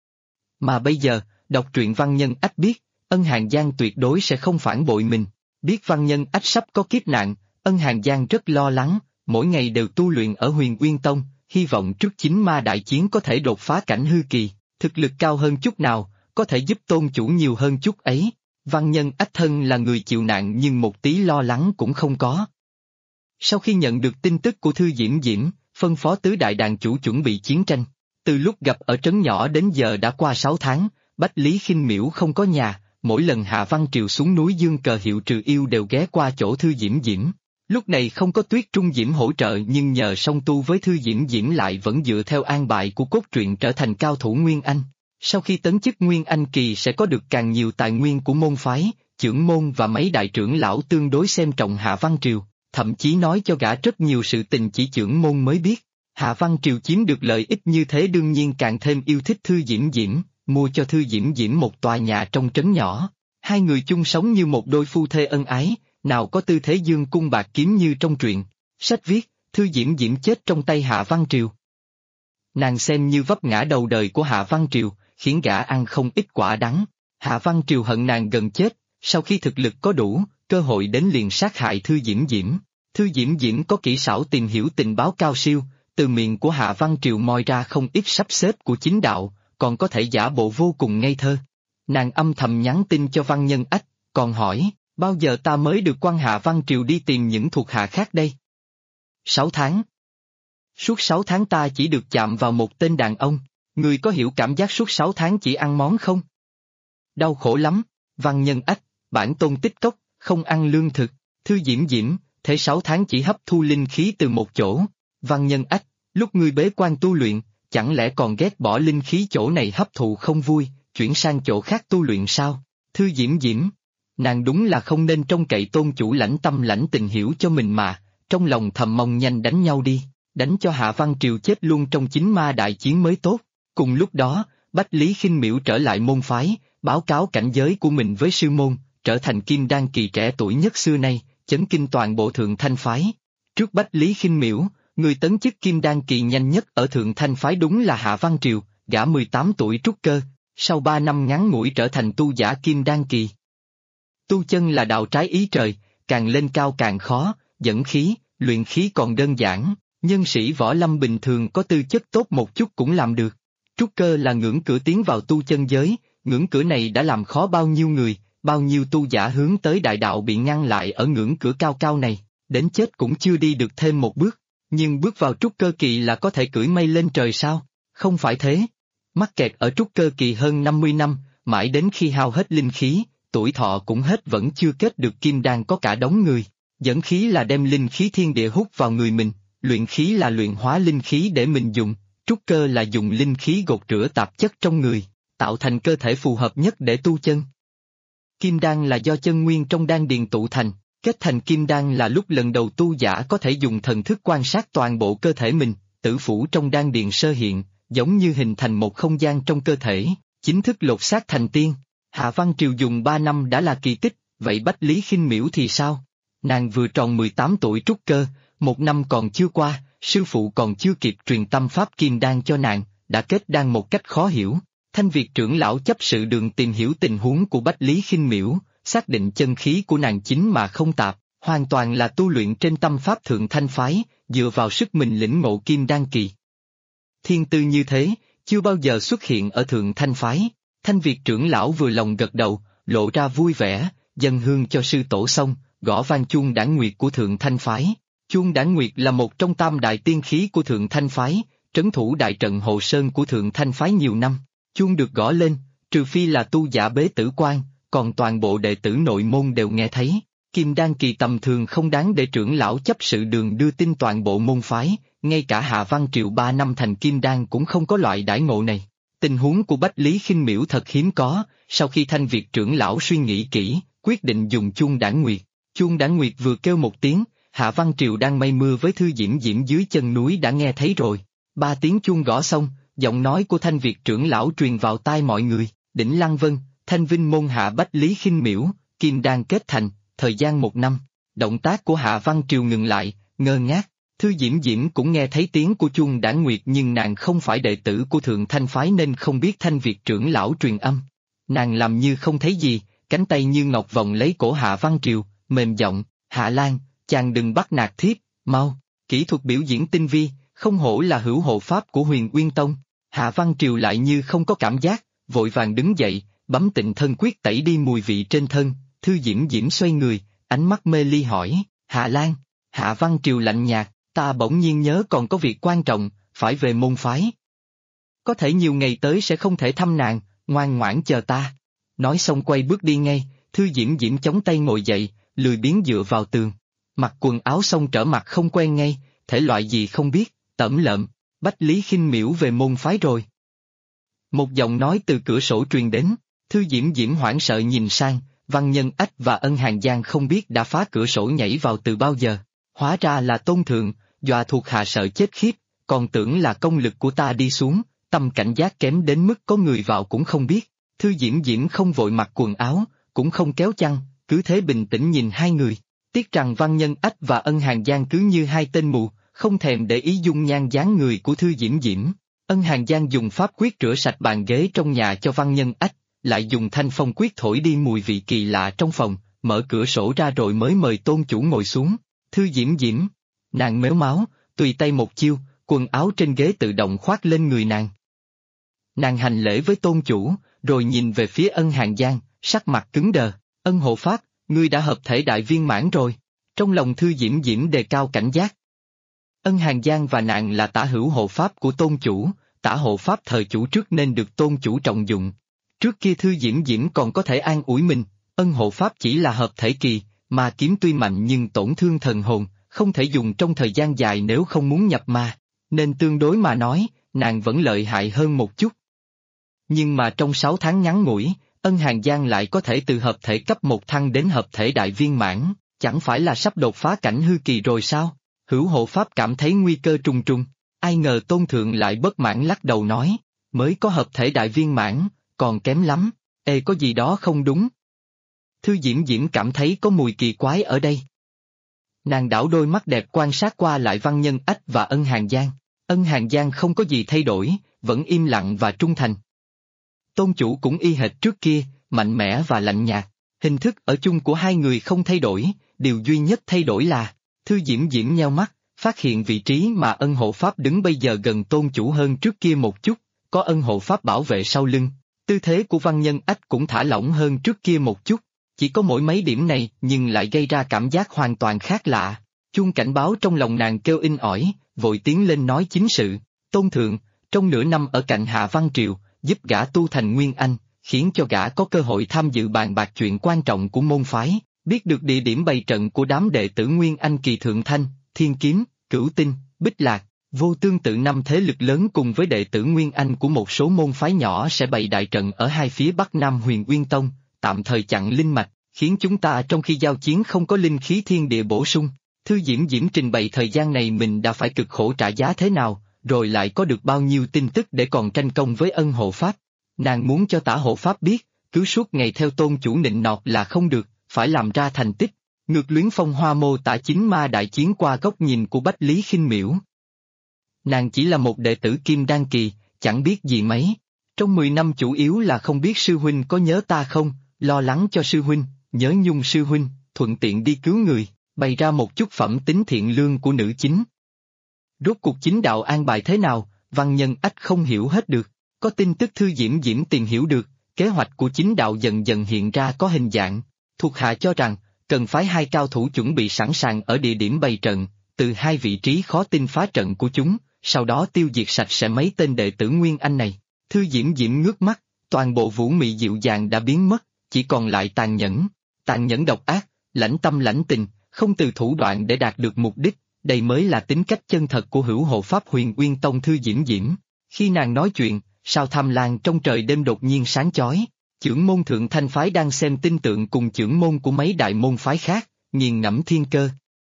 Mà bây giờ, đọc truyện Văn Nhân Ách biết, Ân Hàn Giang tuyệt đối sẽ không phản bội mình, biết Văn Nhân Ách sắp có kiếp nạn, Ân Hàn Giang rất lo lắng, mỗi ngày đều tu luyện ở Huyền Uyên Tông, hy vọng trước chính ma đại chiến có thể đột phá cảnh hư kỳ, thực lực cao hơn chút nào, có thể giúp tôn chủ nhiều hơn chút ấy. Văn Nhân Ách thân là người chịu nạn nhưng một tí lo lắng cũng không có. Sau khi nhận được tin tức của Thư Diễm Diễm, phân phó tứ đại đàn chủ chuẩn bị chiến tranh. Từ lúc gặp ở trấn nhỏ đến giờ đã qua 6 tháng, Bách Lý Khinh Miễu không có nhà, mỗi lần Hạ Văn Triều xuống núi Dương Cờ hiệu trừ yêu đều ghé qua chỗ Thư Diễm Diễm. Lúc này không có Tuyết Trung Diễm hỗ trợ nhưng nhờ song tu với Thư Diễm Diễm lại vẫn dựa theo an bài của cốt truyện trở thành cao thủ Nguyên Anh. Sau khi tấn chức Nguyên Anh kỳ sẽ có được càng nhiều tài nguyên của môn phái, trưởng môn và mấy đại trưởng lão tương đối xem trọng Hạ Văn Triều, thậm chí nói cho gã rất nhiều sự tình chỉ trưởng môn mới biết. Hạ Văn Triều chiếm được lợi ích như thế đương nhiên càng thêm yêu thích Thư Diễm Diễm, mua cho Thư Diễm Diễm một tòa nhà trong trấn nhỏ. Hai người chung sống như một đôi phu thê ân ái, nào có tư thế dương cung bạc kiếm như trong truyện. Sách viết, Thư Diễm Diễm chết trong tay Hạ Văn Triều. Nàng xem như vấp ngã đầu đời của Hạ Văn Triều, khiến gã ăn không ít quả đắng. Hạ Văn Triều hận nàng gần chết, sau khi thực lực có đủ, cơ hội đến liền sát hại Thư Diễm Diễm. Thư Diễm Diễm có kỹ xảo tìm hiểu tình báo cao siêu, từ miệng của Hạ Văn Triều moi ra không ít sắp xếp của chính đạo, còn có thể giả bộ vô cùng ngây thơ. Nàng âm thầm nhắn tin cho Văn Nhân Ách, còn hỏi, bao giờ ta mới được quan Hạ Văn Triều đi tìm những thuộc hạ khác đây? 6 tháng. Suốt 6 tháng ta chỉ được chạm vào một tên đàn ông, người có hiểu cảm giác suốt 6 tháng chỉ ăn món không? Đau khổ lắm, Văn Nhân Ách, bản tôn tích cốc, không ăn lương thực, Thư Diễm Diễm, thế 6 tháng chỉ hấp thu linh khí từ một chỗ. Văn Nhân Ách, lúc ngươi bế quan tu luyện, chẳng lẽ còn ghét bỏ linh khí chỗ này hấp thụ không vui, chuyển sang chỗ khác tu luyện sao? Thư Diễm Diễm, nàng đúng là không nên trông cậy tôn chủ lãnh tâm lãnh tình hiểu cho mình mà, trong lòng thầm mong nhanh đánh nhau đi, đánh cho Hạ Văn Triều chết luôn trong chính ma đại chiến mới tốt. Cùng lúc đó, Bách Lý Khinh Miễu trở lại môn phái, báo cáo cảnh giới của mình với sư môn, trở thành kim đan kỳ trẻ tuổi nhất xưa nay, chấn kinh toàn bộ Thượng Thanh phái. Trước Bách Lý Khinh Miểu, người tấn chức kim đan kỳ nhanh nhất ở Thượng Thanh phái đúng là Hạ Văn Triều, gã 18 tuổi trúc cơ, sau 3 năm ngắn ngủi trở thành tu giả kim đan kỳ. Tu chân là đạo trái ý trời, càng lên cao càng khó, dẫn khí, luyện khí còn đơn giản, nhân sĩ võ lâm bình thường có tư chất tốt một chút cũng làm được. Trúc cơ là ngưỡng cửa tiến vào tu chân giới, ngưỡng cửa này đã làm khó bao nhiêu người, bao nhiêu tu giả hướng tới đại đạo bị ngăn lại ở ngưỡng cửa cao cao này, đến chết cũng chưa đi được thêm một bước. Nhưng bước vào trúc cơ kỳ là có thể cưỡi mây lên trời sao? Không phải thế. Mắc kẹt ở trúc cơ kỳ hơn 50 năm, mãi đến khi hao hết linh khí, tuổi thọ cũng hết vẫn chưa kết được kim đan có cả đống người. Dẫn khí là đem linh khí thiên địa hút vào người mình, luyện khí là luyện hóa linh khí để mình dùng, trúc cơ là dùng linh khí gột rửa tạp chất trong người, tạo thành cơ thể phù hợp nhất để tu chân. Kim đan là do chân nguyên trong đan điền tụ thành, kết thành kim đan là lúc lần đầu tu giả có thể dùng thần thức quan sát toàn bộ cơ thể mình, tử phủ trong đan điền sơ hiện, giống như hình thành một không gian trong cơ thể, chính thức lột xác thành tiên. Hạ Văn Triều dùng 3 năm đã là kỳ tích, vậy Bách Lý Khinh Miểu thì sao? Nàng vừa tròn 18 tuổi trúc cơ, 1 năm còn chưa qua, sư phụ còn chưa kịp truyền tâm pháp kim đan cho nàng, đã kết đan một cách khó hiểu. Thanh Việt trưởng lão chấp sự đường tìm hiểu tình huống của Bách Lý Khinh Miểu, xác định chân khí của nàng chính mà không tạp, hoàn toàn là tu luyện trên tâm pháp Thượng Thanh phái, dựa vào sức mình lĩnh ngộ kim đan kỳ. Thiên tư như thế, chưa bao giờ xuất hiện ở Thượng Thanh phái. Thanh Việt trưởng lão vừa lòng gật đầu, lộ ra vui vẻ, dâng hương cho sư tổ xong, gõ vang chuông đản nguyệt của Thượng Thanh phái. Chuông đản nguyệt là một trong tam đại tiên khí của Thượng Thanh phái, trấn thủ đại trận Hồ Sơn của Thượng Thanh phái nhiều năm. Chuông được gõ lên, trừ phi là tu giả bế tử quan, còn toàn bộ đệ tử nội môn đều nghe thấy. Kim đan kỳ tầm thường không đáng để trưởng lão chấp sự đường đưa tin toàn bộ môn phái, ngay cả Hạ Văn Triều 3 năm thành kim đan cũng không có loại đãi ngộ này. Tình huống của Bách Lý Khinh Miểu thật hiếm có, sau khi Thanh Việt trưởng lão suy nghĩ kỹ, quyết định dùng chuông đản nguyệt. Chuông đản nguyệt vừa kêu một tiếng, Hạ Văn Triều đang mây mưa với Thư Diễm Diễm dưới chân núi đã nghe thấy rồi. 3 tiếng chuông gõ xong, giọng nói của Thanh Việt trưởng lão truyền vào tai mọi người, Đỉnh Lăng Vân, Thanh Vinh môn hạ Bách Lý Khinh Miểu, kim đan kết thành, thời gian 1 năm. Động tác của Hạ Văn Triều ngừng lại, ngơ ngác. Thư Diễm Diễm cũng nghe thấy tiếng của chuông đản nguyệt nhưng nàng không phải đệ tử của Thượng Thanh phái nên không biết Thanh Việt trưởng lão truyền âm. Nàng làm như không thấy gì, cánh tay như ngọc vòng lấy cổ Hạ Văn Triều, mềm giọng, Hạ Lan, chàng đừng bắt nạt thiếp, mau, kỹ thuật biểu diễn tinh vi, không hổ là hữu hộ pháp của Huyền Uyên Tông. Hạ Văn Triều lại như không có cảm giác, vội vàng đứng dậy, bấm Tịnh Thân Quyết tẩy đi mùi vị trên thân. Thư Diễm Diễm xoay người, ánh mắt mê ly hỏi, Hạ Lan. Hạ Văn Triều lạnh nhạt, ta bỗng nhiên nhớ còn có việc quan trọng, phải về môn phái. Có thể nhiều ngày tới sẽ không thể thăm nàng, ngoan ngoãn chờ ta. Nói xong quay bước đi ngay, Thư Diễm Diễm chống tay ngồi dậy, lười biếng dựa vào tường. Mặc quần áo xong trở mặt không quen ngay, thể loại gì không biết, tẩm lợm, Bách Lý Khinh Miểu về môn phái rồi. Một giọng nói từ cửa sổ truyền đến, Thư Diễm Diễm hoảng sợ nhìn sang, Văn Nhân Ách và Ân Hàng Giang không biết đã phá cửa sổ nhảy vào từ bao giờ. Hóa ra là Tôn Thượng, dọa thuộc hạ sợ chết khiếp, còn tưởng là công lực của ta đi xuống, tâm cảnh giác kém đến mức có người vào cũng không biết. Thư Diễm Diễm không vội mặc quần áo, cũng không kéo chăn, cứ thế bình tĩnh nhìn hai người. Tiếc rằng Văn Nhân Ách và Ân Hàng Giang cứ như hai tên mù, không thèm để ý dung nhan dáng người của Thư Diễm Diễm. Ân Hàng Giang dùng pháp quyết rửa sạch bàn ghế trong nhà cho Văn Nhân Ách, lại dùng thanh phong quyết thổi đi mùi vị kỳ lạ trong phòng, mở cửa sổ ra rồi mới mời tôn chủ ngồi xuống. Thư Diễm Diễm, nàng méo máu, tùy tay một chiêu, quần áo trên ghế tự động khoác lên người nàng. Nàng hành lễ với tôn chủ, rồi nhìn về phía Ân Hàng Giang, sắc mặt cứng đờ. Ân hộ pháp, ngươi đã hợp thể đại viên mãn rồi. Trong lòng Thư Diễm Diễm đề cao cảnh giác. Ân Hàng Giang và nàng là tả hữu hộ pháp của tôn chủ, tả hộ pháp thời chủ trước nên được tôn chủ trọng dụng. Trước kia Thư Diễm Diễm còn có thể an ủi mình, Ân hộ pháp chỉ là hợp thể kỳ, mà kiếm tuy mạnh nhưng tổn thương thần hồn, không thể dùng trong thời gian dài nếu không muốn nhập ma, nên tương đối mà nói, nàng vẫn lợi hại hơn một chút. Nhưng mà trong 6 tháng ngắn ngủi, Ân Hàng Giang lại có thể từ hợp thể cấp 1 thăng đến hợp thể đại viên mãn, chẳng phải là sắp đột phá cảnh hư kỳ rồi sao? Hữu hộ pháp cảm thấy nguy cơ trùng trùng, ai ngờ Tôn Thượng lại bất mãn lắc đầu nói, mới có hợp thể đại viên mãn, còn kém lắm, Ê, có gì đó không đúng. Thư Diễm Diễm cảm thấy có mùi kỳ quái ở đây. Nàng đảo đôi mắt đẹp quan sát qua lại Văn Nhân Ách và Ân Hàn Giang. Ân Hàn Giang không có gì thay đổi, vẫn im lặng và trung thành. Tôn chủ cũng y hệt trước kia, mạnh mẽ và lạnh nhạt. Hình thức ở chung của hai người không thay đổi, điều duy nhất thay đổi là, Thư Diễm Diễm nheo mắt, phát hiện vị trí mà Ân Hộ Pháp đứng bây giờ gần tôn chủ hơn trước kia một chút, có Ân Hộ Pháp bảo vệ sau lưng. Tư thế của Văn Nhân Ách cũng thả lỏng hơn trước kia một chút. Chỉ có mỗi mấy điểm này nhưng lại gây ra cảm giác hoàn toàn khác lạ. Chuông cảnh báo trong lòng nàng kêu inh ỏi, vội tiến lên nói chính sự. Tôn thượng, trong nửa năm ở cạnh Hạ Văn Triều, giúp gã tu thành Nguyên Anh, khiến cho gã có cơ hội tham dự bàn bạc chuyện quan trọng của môn phái, biết được địa điểm bày trận của đám đệ tử Nguyên Anh kỳ Thượng Thanh, Thiên Kiếm, Cửu Tinh, Bích Lạc, Vô Tương tự năm thế lực lớn cùng với đệ tử Nguyên Anh của một số môn phái nhỏ sẽ bày đại trận ở hai phía Bắc Nam Huyền Uyên Tông, tạm thời chặn linh mạch, khiến chúng ta trong khi giao chiến không có linh khí thiên địa bổ sung. Thư Diễm Diễm trình bày thời gian này mình đã phải cực khổ trả giá thế nào, rồi lại có được bao nhiêu tin tức để còn tranh công với Ân Hộ Pháp. Nàng muốn cho Tả Hộ Pháp biết, cứ suốt ngày theo tôn chủ nịnh nọt là không được, phải làm ra thành tích. Ngược Luyến Phong Hoa mô tả chính ma đại chiến qua góc nhìn của Bách Lý Khinh Miễu. Nàng chỉ là một đệ tử Kim Đan kỳ, chẳng biết gì mấy. Trong 10 năm chủ yếu là không biết sư huynh có nhớ ta không, lo lắng cho sư huynh, nhớ nhung sư huynh, thuận tiện đi cứu người, bày ra một chút phẩm tính thiện lương của nữ chính. Rốt cuộc chính đạo an bài thế nào, Văn Nhân Ách không hiểu hết được, có tin tức Thư Diễm Diễm tìm hiểu được, kế hoạch của chính đạo dần dần hiện ra có hình dạng. Thuộc hạ cho rằng, cần phái hai cao thủ chuẩn bị sẵn sàng ở địa điểm bày trận, từ hai vị trí khó tin phá trận của chúng, sau đó tiêu diệt sạch sẽ mấy tên đệ tử Nguyên Anh này. Thư Diễm Diễm ngước mắt, toàn bộ vũ mị dịu dàng đã biến mất, chỉ còn lại tàn nhẫn độc ác, lãnh tâm lãnh tình, không từ thủ đoạn để đạt được mục đích, đây mới là tính cách chân thật của hữu hộ pháp Huyền Uyên Tông Thư Diễm Diễm. Khi nàng nói chuyện, sao tham lam trong trời đêm đột nhiên sáng chói, chưởng môn Thượng Thanh phái đang xem tinh tượng cùng chưởng môn của mấy đại môn phái khác, nghiền ngẫm thiên cơ.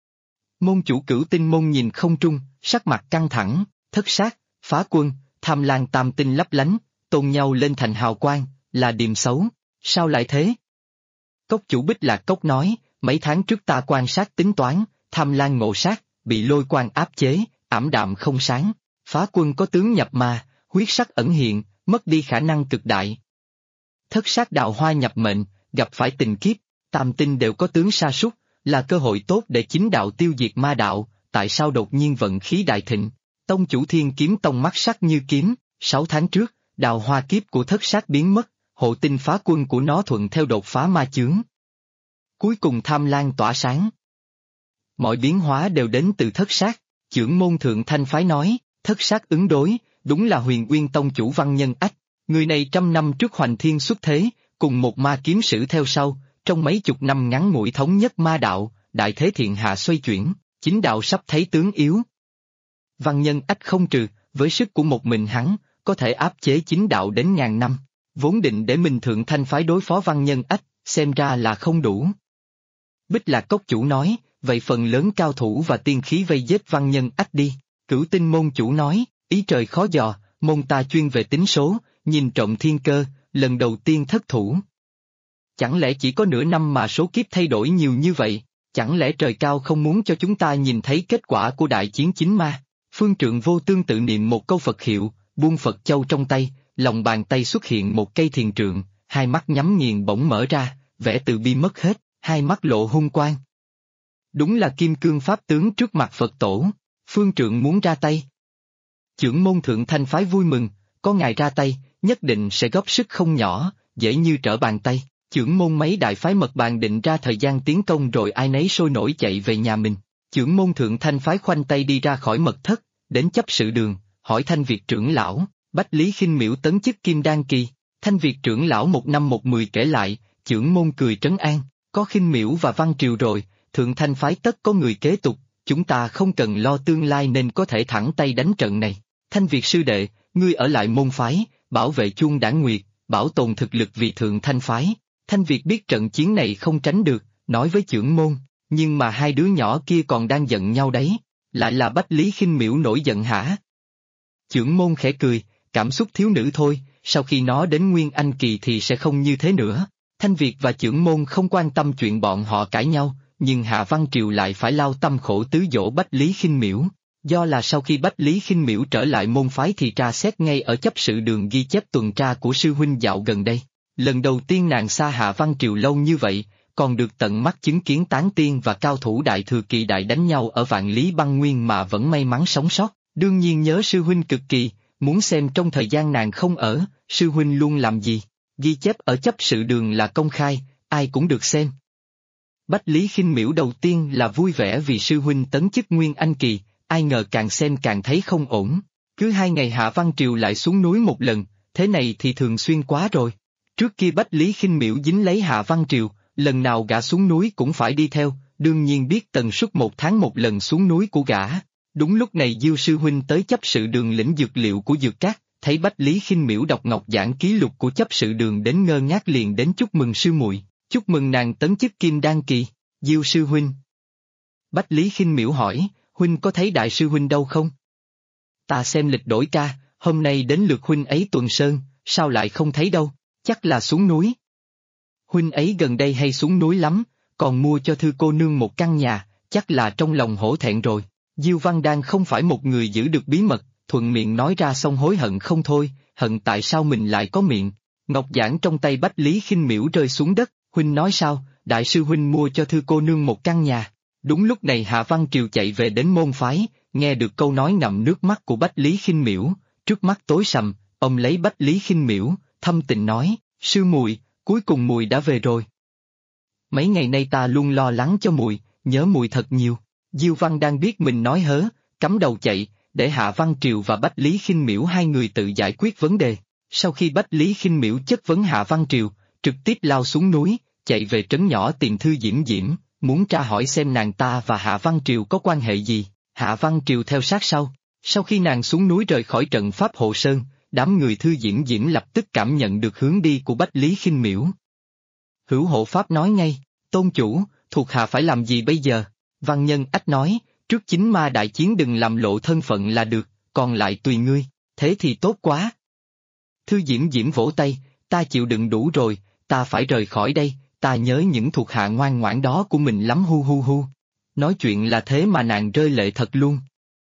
Môn chủ Cửu Tinh môn nhìn không trung, sắc mặt căng thẳng, Thất Sát, Phá Quân, Tham Lang tam tinh lấp lánh, tôn nhau lên thành hào quang, là điềm xấu, sao lại thế? Cốc chủ Bích Lạc Cốc nói, mấy tháng trước ta quan sát tính toán, Tham Lang ngộ sát, bị lôi quang áp chế, ảm đạm không sáng, Phá Quân có tướng nhập ma, huyết sắc ẩn hiện, mất đi khả năng cực đại. Thất Sát đạo hoa nhập mệnh, gặp phải tình kiếp, tam tinh đều có tướng sa sút, là cơ hội tốt để chính đạo tiêu diệt ma đạo, tại sao đột nhiên vận khí đại thịnh? Tông chủ Thiên Kiếm Tông mắt sắc như kiếm, 6 tháng trước, đào hoa kiếp của Thất Sát biến mất, hộ tinh Phá Quân của nó thuận theo đột phá ma chướng. Cuối cùng Tham Lang tỏa sáng. Mọi biến hóa đều đến từ Thất Sát, chưởng môn Thượng Thanh phái nói, Thất Sát ứng đối, đúng là Huyền Uyên Tông chủ Văn Nhân Ách, người này trăm năm trước hoành thiên xuất thế, cùng một ma kiếm sử theo sau, trong mấy chục năm ngắn ngủi thống nhất ma đạo, đại thế thiên hạ xoay chuyển, chính đạo sắp thấy tướng yếu. Văn Nhân Ách không trừ, với sức của một mình hắn, có thể áp chế chính đạo đến ngàn năm, vốn định để mình Thượng Thanh phái đối phó Văn Nhân Ách, xem ra là không đủ. Bích Lạc Cốc chủ nói, vậy phần lớn cao thủ và tiên khí vây giết Văn Nhân Ách đi. Cửu Tinh môn chủ nói, ý trời khó dò, môn ta chuyên về tính số, nhìn trộm thiên cơ, lần đầu tiên thất thủ. Chẳng lẽ chỉ có nửa năm mà số kiếp thay đổi nhiều như vậy, chẳng lẽ trời cao không muốn cho chúng ta nhìn thấy kết quả của đại chiến chính ma? Phương Trượng Vô Tương tự niệm một câu Phật hiệu, buông Phật châu trong tay, lòng bàn tay xuất hiện một cây thiền trượng, hai mắt nhắm nghiền bỗng mở ra, vẻ từ bi mất hết, hai mắt lộ hung quang. Đúng là kim cương pháp tướng trước mặt Phật tổ, Phương Trượng muốn ra tay. Chưởng môn Thượng Thanh phái vui mừng, có ngài ra tay, nhất định sẽ góp sức không nhỏ, dễ như trở bàn tay. Chưởng môn mấy đại phái mật bàn định ra thời gian tiến công rồi ai nấy sôi nổi chạy về nhà mình. Chưởng môn Thượng Thanh phái khoanh tay đi ra khỏi mật thất, đến chấp sự đường, hỏi Thanh Việt trưởng lão, Bách Lý Khinh Miễu tấn chức Kim Đan kỳ. Thanh Việt trưởng lão 1 năm 1 10 kể lại, chưởng môn cười trấn an, có Khinh Miễu và Văn Triều rồi, Thượng Thanh phái tất có người kế tục, chúng ta không cần lo tương lai nên có thể thẳng tay đánh trận này. Thanh Việt sư đệ, ngươi ở lại môn phái, bảo vệ Chuông Đản Nguyệt, bảo tồn thực lực vì Thượng Thanh phái. Thanh Việt biết trận chiến này không tránh được, nói với chưởng môn, nhưng mà hai đứa nhỏ kia còn đang giận nhau đấy, lại là Bách Lý Khinh Miễu nổi giận hả? Chưởng môn khẽ cười, cảm xúc thiếu nữ thôi, sau khi nó đến Nguyên Anh Kỳ thì sẽ không như thế nữa. Thanh Việt và chưởng môn không quan tâm chuyện bọn họ cãi nhau, nhưng Hạ Văn Triều lại phải lao tâm khổ tứ dỗ Bách Lý Khinh Miễu. Do là sau khi Bách Lý Khinh Miễu trở lại môn phái thì tra xét ngay ở chấp sự đường ghi chép tuần tra của sư huynh dạo gần đây. Lần đầu tiên nàng xa Hạ Văn Triều lâu như vậy, còn được tận mắt chứng kiến tán tiên và cao thủ đại thừa kỳ đại đánh nhau ở Vạn Lý Băng Nguyên mà vẫn may mắn sống sót. Đương nhiên nhớ sư huynh cực kỳ, muốn xem trong thời gian nàng không ở, sư huynh luôn làm gì. Ghi chép ở chấp sự đường là công khai, ai cũng được xem. Bách Lý Khinh Miễu đầu tiên là vui vẻ vì sư huynh tấn chức Nguyên Anh Kỳ, ai ngờ càng xem càng thấy không ổn. Cứ 2 ngày Hạ Văn Triều lại xuống núi một lần, thế này thì thường xuyên quá rồi. Trước kia Bách Lý Khinh Miễu dính lấy Hạ Văn Triều, lần nào gã xuống núi cũng phải đi theo, đương nhiên biết tần suất 1 tháng một lần xuống núi của gã. Đúng lúc này Diêu sư huynh tới chấp sự đường lĩnh dược liệu của dược trác, thấy Bách Lý Khinh Miễu đọc ngọc giảng ký lục của chấp sự đường đến ngơ ngác liền đến chúc mừng sư muội, chúc mừng nàng tấn chức Kim Đan Kỳ. Diêu sư huynh. Bách Lý Khinh Miễu hỏi, huynh có thấy đại sư huynh đâu không? Ta xem lịch đổi ca, hôm nay đến lượt huynh ấy tuần sơn, sao lại không thấy đâu, chắc là xuống núi. Huynh ấy gần đây hay xuống núi lắm, còn mua cho thư cô nương một căn nhà, chắc là trong lòng hổ thẹn rồi. Diêu Văn Đan không phải một người giữ được bí mật, thuận miệng nói ra xong hối hận không thôi, hận tại sao mình lại có miệng. Ngọc giản trong tay Bách Lý Khinh Miễu rơi xuống đất, huynh nói sao, đại sư huynh mua cho thư cô nương một căn nhà. Đúng lúc này Hạ Văn Triều chạy về đến môn phái, nghe được câu nói ngậm nước mắt của Bách Lý Khinh Miễu, trước mắt tối sầm, ông lấy Bách Lý Khinh Miễu, thâm tình nói, sư muội, cuối cùng muội đã về rồi. Mấy ngày nay ta luôn lo lắng cho muội, nhớ muội thật nhiều. Diêu Văn đang biết mình nói hớ, cắm đầu chạy, để Hạ Văn Triều và Bách Lý Khinh Miễu hai người tự giải quyết vấn đề. Sau khi Bách Lý Khinh Miễu chất vấn Hạ Văn Triều, trực tiếp lao xuống núi, chạy về trấn nhỏ tìm Thư Diễm Diễm, muốn tra hỏi xem nàng ta và Hạ Văn Triều có quan hệ gì. Hạ Văn Triều theo sát sau. Sau khi nàng xuống núi rời khỏi trận pháp Hộ Sơn, đám người Thư Diễm Diễm lập tức cảm nhận được hướng đi của Bách Lý Khinh Miễu. Hữu hộ pháp nói ngay, tôn chủ, thuộc hạ phải làm gì bây giờ? Văn Nhân Ách nói, trước chính ma đại chiến đừng làm lộ thân phận là được, còn lại tùy ngươi, thế thì tốt quá. Thư Diễm Diễm vỗ tay, ta chịu đựng đủ rồi, ta phải rời khỏi đây, ta nhớ những thuộc hạ ngoan ngoãn đó của mình lắm hu hu hu. Nói chuyện là thế mà nàng rơi lệ thật luôn.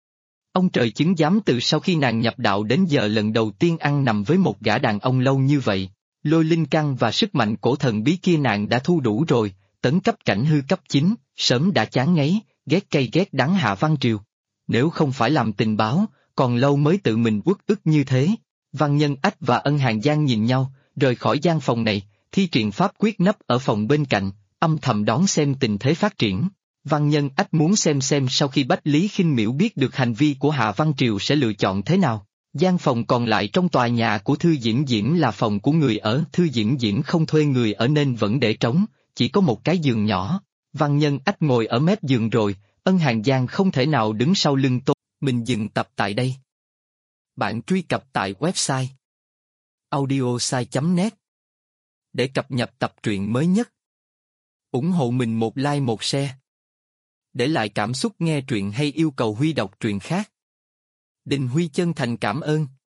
Ông trời chứng giám từ sau khi nàng nhập đạo đến giờ lần đầu tiên ăn nằm với một gã đàn ông lâu như vậy, lôi linh căn và sức mạnh cổ thần bí kia nàng đã thu đủ rồi, tấn cấp cảnh hư cấp 9, sớm đã chán ngấy, ghét cay ghét đắng Hạ Văn Triều. Nếu không phải làm tình báo, còn lâu mới tự mình uất ức như thế. Văn Nhân Ách và Ân Hàng Giang nhìn nhau, rời khỏi gian phòng này, thi triển pháp quyết nấp ở phòng bên cạnh, âm thầm đón xem tình thế phát triển. Văn Nhân Ách muốn xem sau khi Bách Lý Khinh Miễu biết được hành vi của Hạ Văn Triều sẽ lựa chọn thế nào. Gian phòng còn lại trong tòa nhà của Thư Diễm Diễm là phòng của người ở. Thư Diễm Diễm không thuê người ở nên vẫn để trống, chỉ có một cái giường nhỏ. Văn Nhân Ách ngồi ở mép giường rồi, Ân Hàng Giang không thể nào đứng sau lưng tôi. Mình dừng tập tại đây. Bạn truy cập tại website audiosai.net để cập nhật tập truyện mới nhất. Ủng hộ mình một like một share. Để lại cảm xúc nghe truyện hay yêu cầu Huy đọc truyện khác. Đình Huy chân thành cảm ơn.